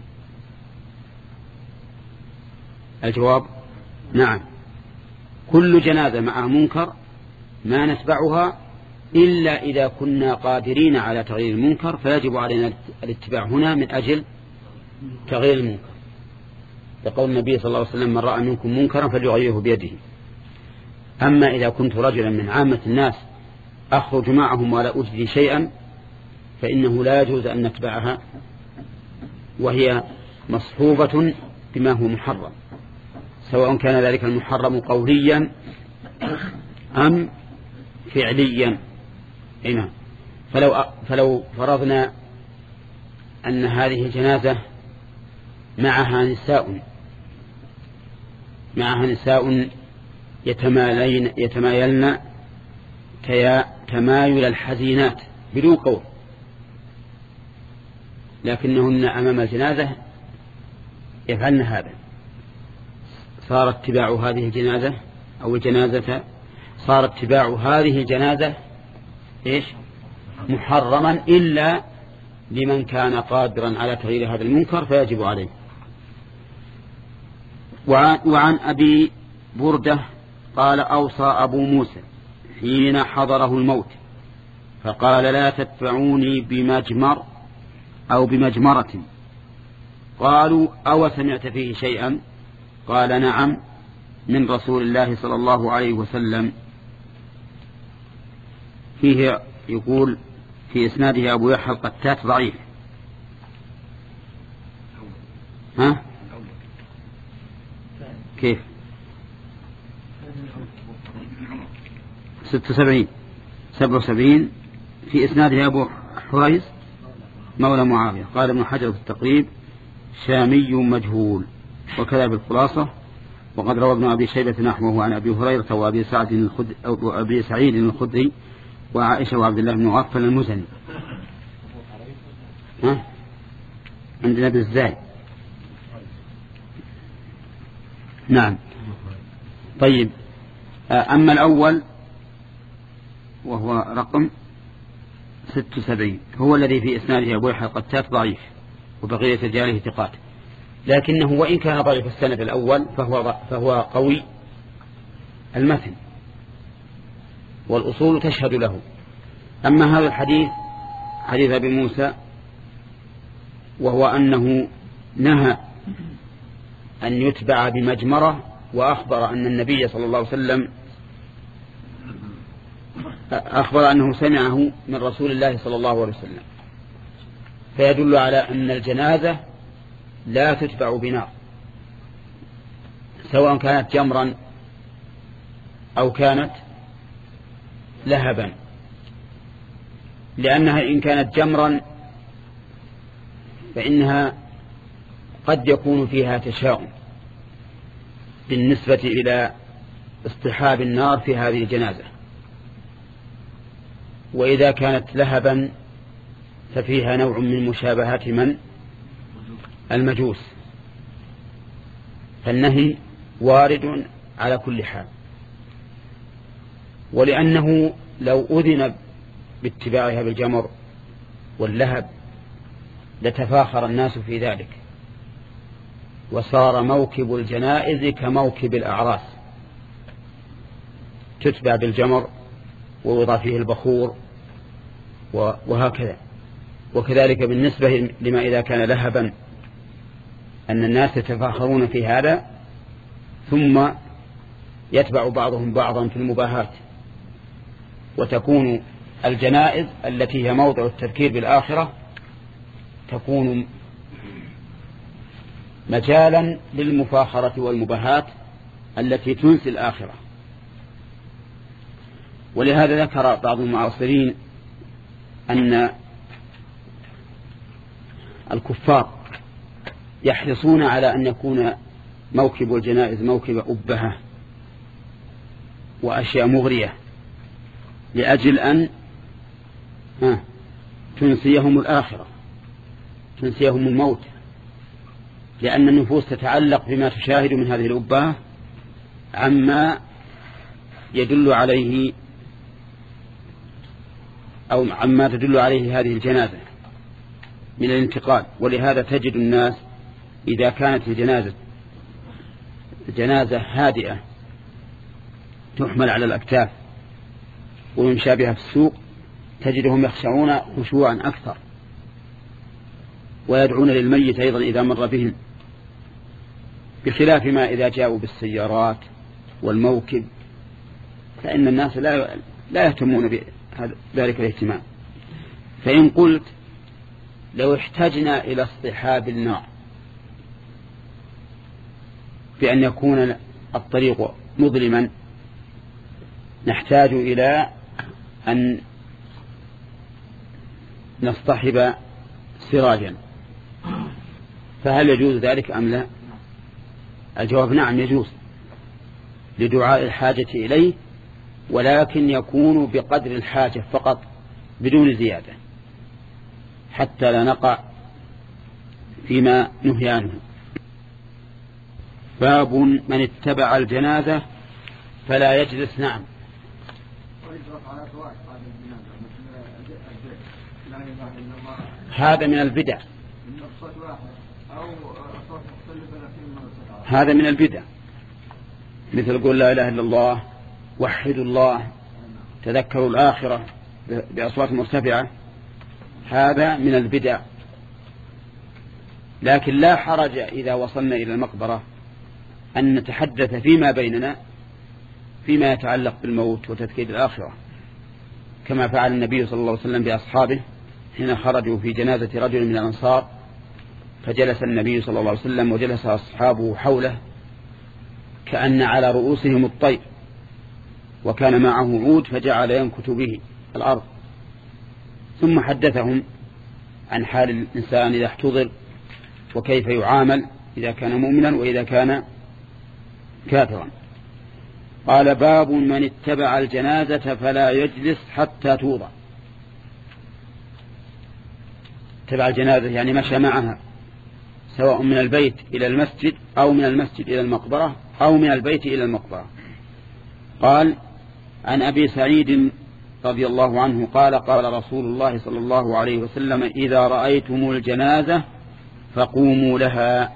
الجواب نعم، كل جنازة معها منكر ما نتبعها إلا إذا كنا قادرين على تغيير المنكر، فيجب علينا الاتباع هنا من أجل تغيير المنكر، لقول النبي صلى الله عليه وسلم من رأى منكم منكرا فليغيره بيده. أما إذا كنت رجلا من عامة الناس أخرج معهم ولا أجدي شيئا فإنه لا يجوز أن نتبعها وهي مصحوبة بما هو محرم، سواء كان ذلك المحرم قوليا أم فعليا. هنا فلو, فلو فرضنا أن هذه الجنازة معها نساء معها نساء يتمايلن, يتمايلن تمايل الحزينات بدون قول، لكنهن أمام الجنازة يفعلن هذا، صار اتباع هذه الجنازة أو الجنازة صار اتباع هذه الجنازة إيش محرما إلا لمن كان قادرا على تغيير هذا المنكر فيجب عليه. وعن أبي بردة قال أوصى أبو موسى حين حضره الموت فقال لا تتبعوني بمجمر أو بمجمرة. قالوا أو سمعت فيه شيئا؟ قال نعم من رسول الله صلى الله عليه وسلم. فيه يقول في إسناده أبو يحيى القتات ضعيف، ها كيف ست وسبعين سبع وسبعين في إسناده أبو حريز مولى معاوية. قال ابن حجر في التقريب شامي مجهول، وكذا بالخلاصة. وقد روى ابن أبي شيبة نحوه عن أبي هريرة وأبي سعد الخدري أو أبي سعيد الخدري وعائشة وعبد الله بن مغفل المزني. ها عندنا بالزاي. نعم. طيب أما الأول وهو رقم ست وسبعين هو الذي في إسناده أبو يحيى القتات ضعيف وبقية رجاله ثقات، لكنه وإن كان ضعيف السند الأول فهو, فهو قوي المتن والأصول تشهد له. أما هذا الحديث حديث أبي موسى وهو أنه نهى أن يتبع بمجمرة، وأخبر أن النبي صلى الله عليه وسلم أخبر أنه سمعه من رسول الله صلى الله عليه وسلم، فيدل على أن الجنازة لا تتبع بنار سواء كانت جمرا أو كانت لهبا، لأنها إن كانت جمرا فإنها قد يكون فيها تشاؤم بالنسبة إلى اصطحاب النار في هذه الجنازة، وإذا كانت لهبا ففيها نوع من مشابهة من المجوس، فالنهي وارد على كل حال. ولأنه لو أذن باتباعها بالجمر واللهب لتفاخر الناس في ذلك، وصار موكب الجنائز كموكب الأعراس، تتبع بالجمر ووضع فيه البخور وهكذا. وكذلك بالنسبة لما إذا كان لهبا أن الناس يتفاخرون في هذا ثم يتبع بعضهم بعضا في المباهات، وتكون الجنائز التي هي موضع التذكير بالآخرة تكون مجالا للمفاخرة والمباهات التي تنسي الآخرة. ولهذا ذكر بعض المعاصرين أن الكفار يحرصون على أن يكون موكب الجنائز موكب أبهة وأشياء مغرية لأجل أن تنسيهم الآخرة، تنسيهم الموت، لأن النفوس تتعلق بما تشاهد من هذه الأبهة عما يدل عليه أو عما تدل عليه هذه الجنازة من الانتقال. ولهذا تجد الناس إذا كانت الجنازة جنازة هادئة تحمل على الأكتاف ويمشى بها في السوق تجدهم يخشعون خشوعا أكثر، ويدعون للميت أيضا إذا مر بهم، بخلاف ما إذا جاءوا بالسيارات والموكب فإن الناس لا لا يهتمون بذلك الاهتمام. فإن قلت لو احتجنا إلى اصطحاب النار بأن يكون الطريق مظلما نحتاج إلى أن نصطحب سراجا، فهل يجوز ذلك أم لا؟ الجواب نعم يجوز لدعاء الحاجة إليه، ولكن يكون بقدر الحاجة فقط بدون زيادة حتى لا نقع فيما نهي عنه. باب من اتبع الجنازة فلا يجلس. نعم. هذا من البدع، هذا من البدع، مثل قول لا إله إلا الله، وحدوا الله، تذكروا الآخرة بأصوات مرتفعة، هذا من البدع. لكن لا حرج إذا وصلنا إلى المقبرة أن نتحدث فيما بيننا فيما يتعلق بالموت وتذكير الآخرة، كما فعل النبي صلى الله عليه وسلم بأصحابه حين خرجوا في جنازة رجل من الأنصار فجلس النبي صلى الله عليه وسلم وجلس أصحابه حوله كأن على رؤوسهم الطير، وكان معه عود فجعل ينكت به الأرض، ثم حدثهم عن حال الإنسان إذا احتضر وكيف يعامل إذا كان مؤمنا وإذا كان كافرا. قال: باب من اتبع الجنازة فلا يجلس حتى توضع. اتبع الجنازة يعني مشى معها، سواء من البيت إلى المسجد أو من المسجد إلى المقبرة أو من البيت إلى المقبرة. قال: عن أبي سعيد رضي الله عنه قال: قال رسول الله صلى الله عليه وسلم: إذا رأيتم الجنازة فقوموا لها.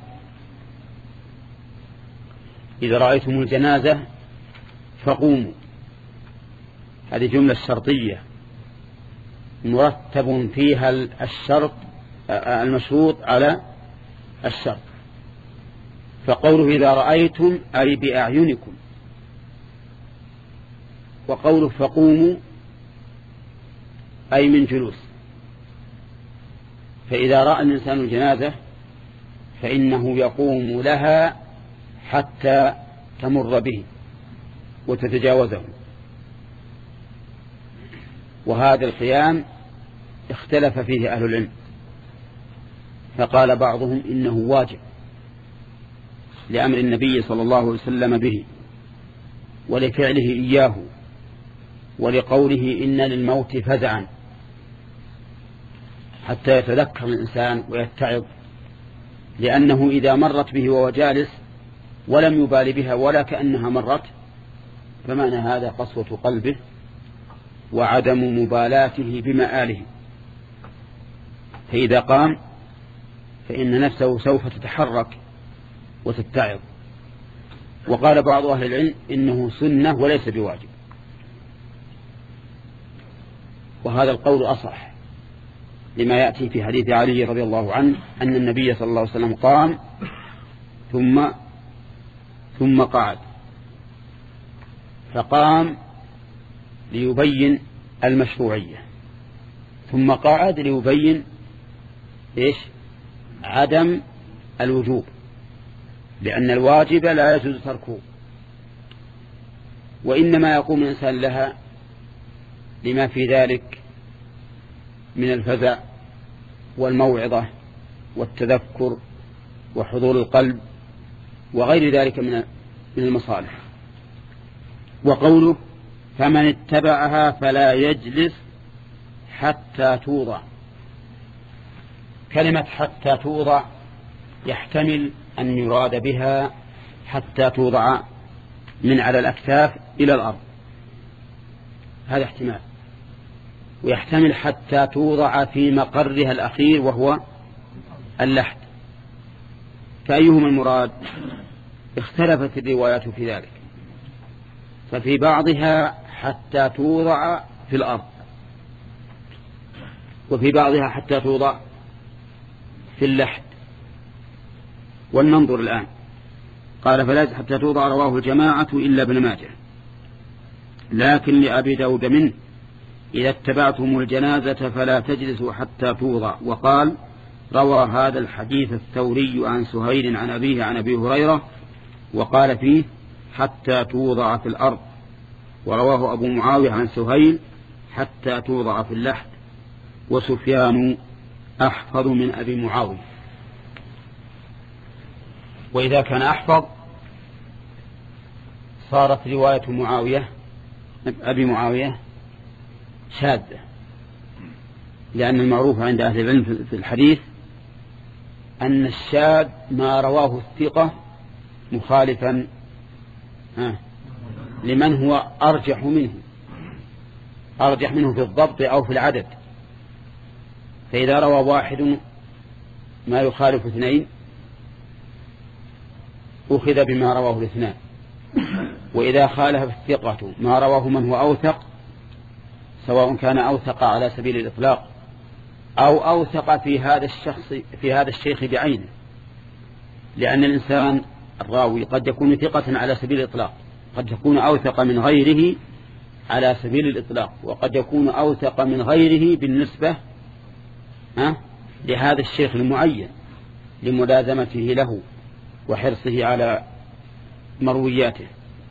إذا رأيتم الجنازة فقوموا، هذه جملة شرطية مرتب فيها الشرط المشروط على الشرط. فقوله إذا رأيتم أي بأعينكم، وقوله فقوموا أي من جلوس. فإذا رأى الإنسان الجنازة فإنه يقوم لها حتى تمر به وتتجاوزه. وهذا القيام اختلف فيه أهل العلم، فقال بعضهم إنه واجب لأمر النبي صلى الله عليه وسلم به ولفعله إياه ولقوله إن للموت فزعا، حتى يتذكر الإنسان ويتعظ، لأنه إذا مرت به وهو جالس ولم يبال بها ولا كأنها مرت فمعنى هذا قسوة قلبه وعدم مبالاته بمآله. فإذا قام فإن نفسه سوف تتحرك وتتعظ. وقال بعض أهل العلم إنه سنة وليس بواجب، وهذا القول أصح لما يأتي في حديث علي رضي الله عنه أن النبي صلى الله عليه وسلم قام ثم ثم قعد، فقام ليبين المشروعية ثم قعد ليبين إيش؟ عدم الوجوب، لأن الواجب لا يجوز تركه، وإنما يقوم الإنسان لها لما في ذلك من الفزع والموعظة والتذكر وحضور القلب وغير ذلك من المصالح. وقوله فمن اتبعها فلا يجلس حتى توضع، كلمة حتى توضع يحتمل أن يراد بها حتى توضع من على الأكتاف إلى الأرض، هذا احتمال، ويحتمل حتى توضع في مقرها الأخير وهو اللحد. فأيهما المراد؟ اختلفت الروايات في ذلك، ففي بعضها حتى توضع في الأرض، وفي بعضها حتى توضع في اللحد. ولننظر الآن. قال فلا حتى توضع رواه الجماعة إلا ابن ماجه، لكن لأبي داود منه إذا اتبعتم الجنازة فلا تجلسوا حتى توضع. وقال روى هذا الحديث الثوري عن سهيل عن أبيه عن أبي هريرة وقال فيه حتى توضع في الأرض، ورواه أبو معاوية عن سهيل حتى توضع في اللحد، وسفيان أحفظ من أبي معاوية. وإذا كان أحفظ صارت رواية معاوية أبي معاوية شاذة، لأن المعروف عند أهل العلم في الحديث أن الشاذ ما رواه الثقة مخالفا لمن هو أرجح منه أرجح منه في الضبط أو في العدد. فإذا روى واحد ما يخالف اثنين أخذ بما رواه الاثنان، وإذا خالف الثقة ما رواه من هو أوثق، سواء كان أوثق على سبيل الإطلاق أو أوثق في هذا الشخص في هذا الشيخ بعينه، لأن الإنسان الراوي قد يكون ثقة على سبيل الإطلاق، قد يكون أوثق من غيره على سبيل الإطلاق، وقد يكون أوثق من غيره بالنسبة ها لهذا الشيخ المعين. لملازمته له وحرصه على مروياته.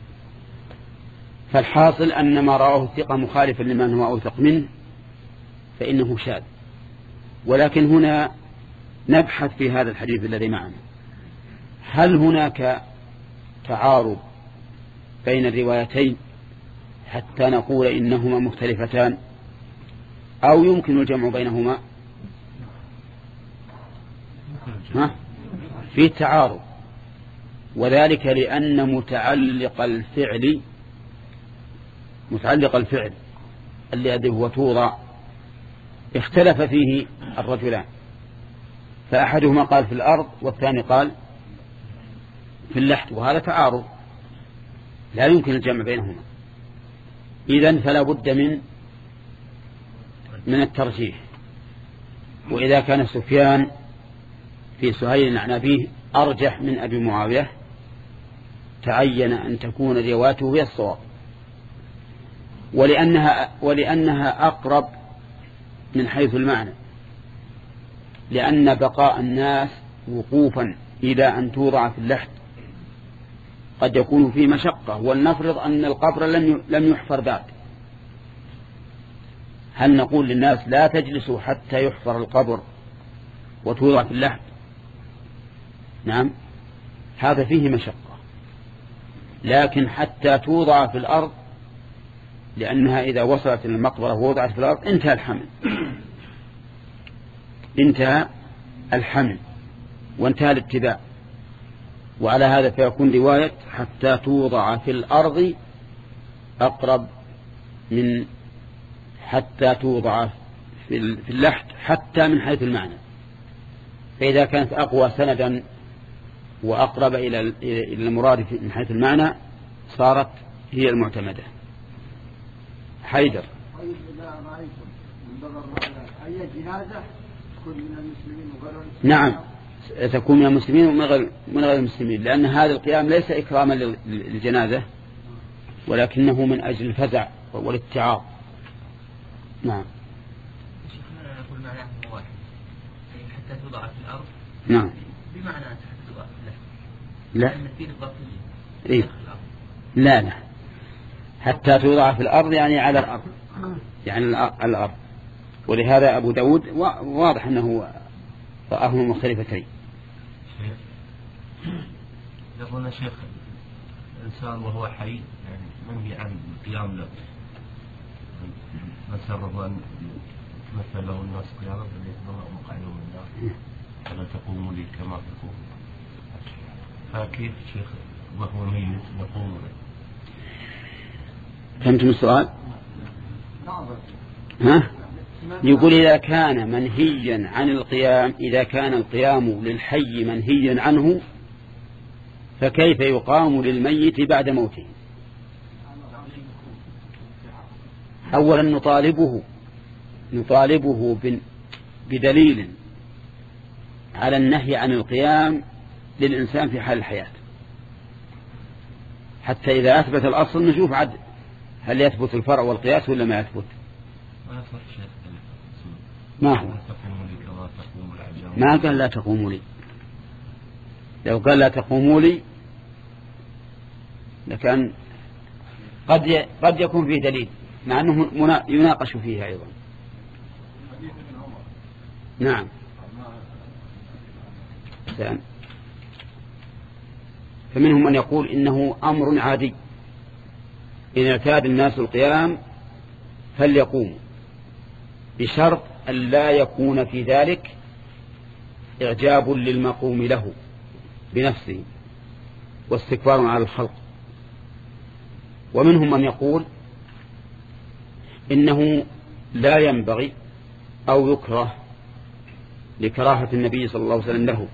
فالحاصل أن ما رأوه الثقة مخالفا لمن هو أوثق منه فإنه شاذ. ولكن هنا نبحث في هذا الحديث الذي معنا، هل هناك تعارض بين الروايتين حتى نقول إنهما مختلفتان، أو يمكن الجمع بينهما؟ ها؟ في تعارض، وذلك لأن متعلق الفعل متعلق الفعل الذي هو توضع اختلف فيه الرجلان، فأحدهما قال في الأرض والثاني قال في اللحد، وهذا تعارض لا يمكن الجمع بينهما. إذن فلا بد من من الترجيح. وإذا كان سفيان في سهيل عن أبيه أرجح من أبي معاوية تعين أن تكون روايته هي الصواب، ولأنها, ولأنها أقرب من حيث المعنى، لأن بقاء الناس وقوفا إلى أن توضع في اللحد قد يكون فيه مشقة، ولنفرض أن القبر لم يحفر بعد، هل نقول للناس لا تجلسوا حتى يحفر القبر وتوضع في اللحد؟ نعم، هذا فيه مشقة، لكن حتى توضع في الأرض، لأنها إذا وصلت إلى المقبرة ووضعت في الأرض انتهى الحمل انتهى الحمل وانتهى الاتباع. وعلى هذا فيكون رواية حتى توضع في الأرض أقرب من حتى توضع في اللحد، حتى من حيث المعنى. فإذا كانت أقوى سندا وأقرب إلى المراد من حيث المعنى صارت هي المعتمدة. حيدر. نعم، تكون من المسلمين ومن غير المسلمين، لأن هذا القيام ليس إكراما للجنازة ولكنه من أجل الفزع والاتعاظ. نعم. شيخنا نقول معناه واحد، حتى توضع في الأرض. نعم. بمعنى حتى توضع في اللحد. لا. لأن فيه الضبطية. إيه؟ لا لا. حتى توضع في الأرض يعني على الأرض، يعني على الأرض. ولهذا أبو داود واضح أنه رآهما مختلفتين. يقولنا شيخ الإنسان وهو حي يعني منهي عن القيام له، من سره أن مثل له الناس قياما فليتبرأ مقعده من النار فلا تقوموا لي كما تقوم. فكيف شيخ وهو ميت نقوم له؟ فهمتم السؤال؟ ها؟ يقول إذا كان منهيا عن القيام، إذا كان القيام للحي منهيا عنه فكيف يقام للميت بعد موته؟ أولا نطالبه نطالبه بدليل على النهي عن القيام للإنسان في حال الحياة، حتى إذا أثبت الأصل نشوف عد هل يثبت الفرع والقياس ولا ما يثبت. ما هو ما قال لا تقوموا لي، لو قال لا تقوموا لي لكان قد قد يكون فيه دليل، مع أنه يناقش فيه أيضا. نعم. فمنهم من يقول إنه أمر عادي، إن اعتاد الناس القيام فليقوموا، بشرط أن لا يكون في ذلك إعجاب للمقوم له بنفسه واستكبار على الخلق. ومنهم من يقول إنه لا ينبغي أو يكره لكراهة النبي صلى الله عليه وسلم له،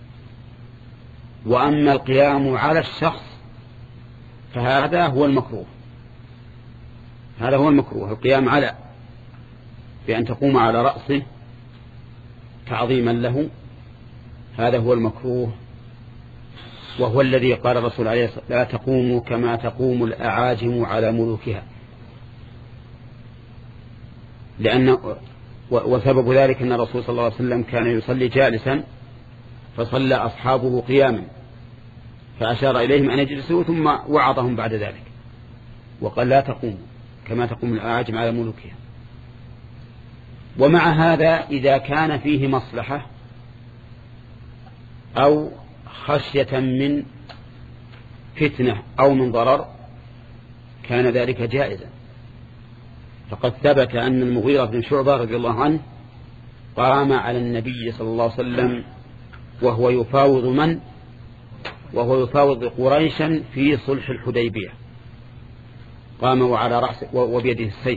وأما القيام على الشخص فهذا هو المكروه، هذا هو المكروه، القيام على بأن تقوم على رأسه تعظيما له، هذا هو المكروه، وهو الذي قال الرسول عليه الصلاة والسلام لا تقوموا كما تقوم الأعاجم على ملوكها، لأن وسبب ذلك أن الرسول صلى الله عليه وسلم كان يصلي جالسا فصلى أصحابه قياما فأشار إليهم أن يجلسوا ثم وعظهم بعد ذلك وقال لا تقوموا كما تقوم الأعاجم على ملوكها. ومع هذا إذا كان فيه مصلحة أو خشية من فتنة أو من ضرر كان ذلك جائزا. فقد ثبت أن المغيرة بن شعبة رضي الله عنه قام على النبي صلى الله عليه وسلم وهو يفاوض من وهو يفاوض قريشا في صلح الحديبية، قام وعلى رأسه وبيده السيف،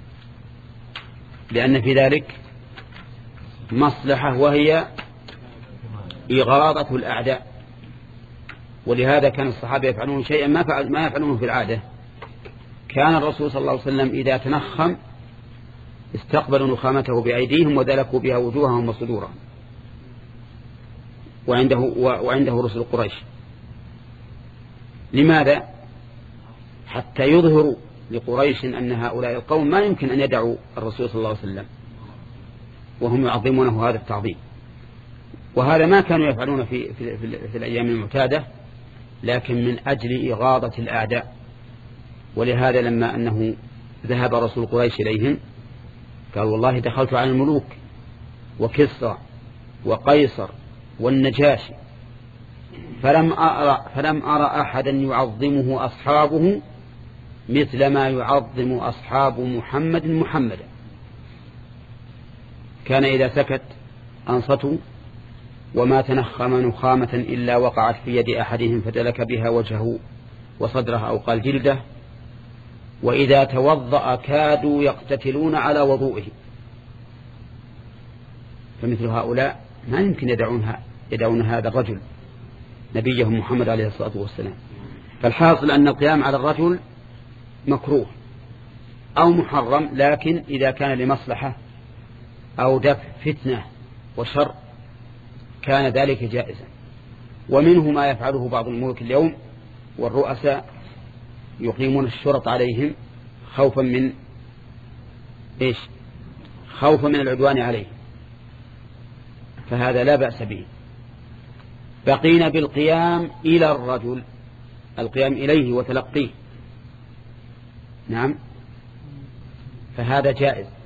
لأن في ذلك مصلحة وهي إغاظة الأعداء. ولهذا كان الصحابة يفعلون شيئا ما فعل ما يفعلونه في العادة. كان الرسول صلى الله عليه وسلم إذا تنخم استقبلوا نخامته بأيديهم ودلكوا بها وجوههم وصدورهم، وعنده وعنده رسل قريش. لماذا؟ حتى يظهروا لقريش أن هؤلاء القوم ما يمكن أن يدعوا الرسول صلى الله عليه وسلم، وهم يعظمونه هذا التعظيم. وهذا ما كانوا يفعلون في, في, في, في الأيام المعتادة، لكن من أجل إغاظة الأعداء. ولهذا لما أنه ذهب رسول قريش إليهم قال والله دخلت على الملوك وكسرى وقيصر والنجاشي فلم أرى, فلم أرى أحدا يعظمه أصحابه مثل ما يعظم أصحاب محمد محمدا. كان إذا سكت أنصتوا وما تنخم نخامة إلا وقعت في يد أحدهم فدلك بها وجهه وصدره أو قال جلده، وإذا توضأ كادوا يقتتلون على وضوئه. فمثل هؤلاء ما يمكن يدعونها يدعون هذا الرجل نبيهم محمد عليه الصلاة والسلام. فالحاصل أن القيام على الرجل مكروه أو محرم، لكن إذا كان لمصلحة أو دفع فتنة وشر كان ذلك جائزا. ومنه ما يفعله بعض الملوك اليوم والرؤساء يقيمون الشرط عليهم خوفا من إيش؟ خوفا من العدوان عليه، فهذا لا بأس به. بقينا بالقيام إلى الرجل، القيام إليه وتلقيه، نعم، فهذا جائز.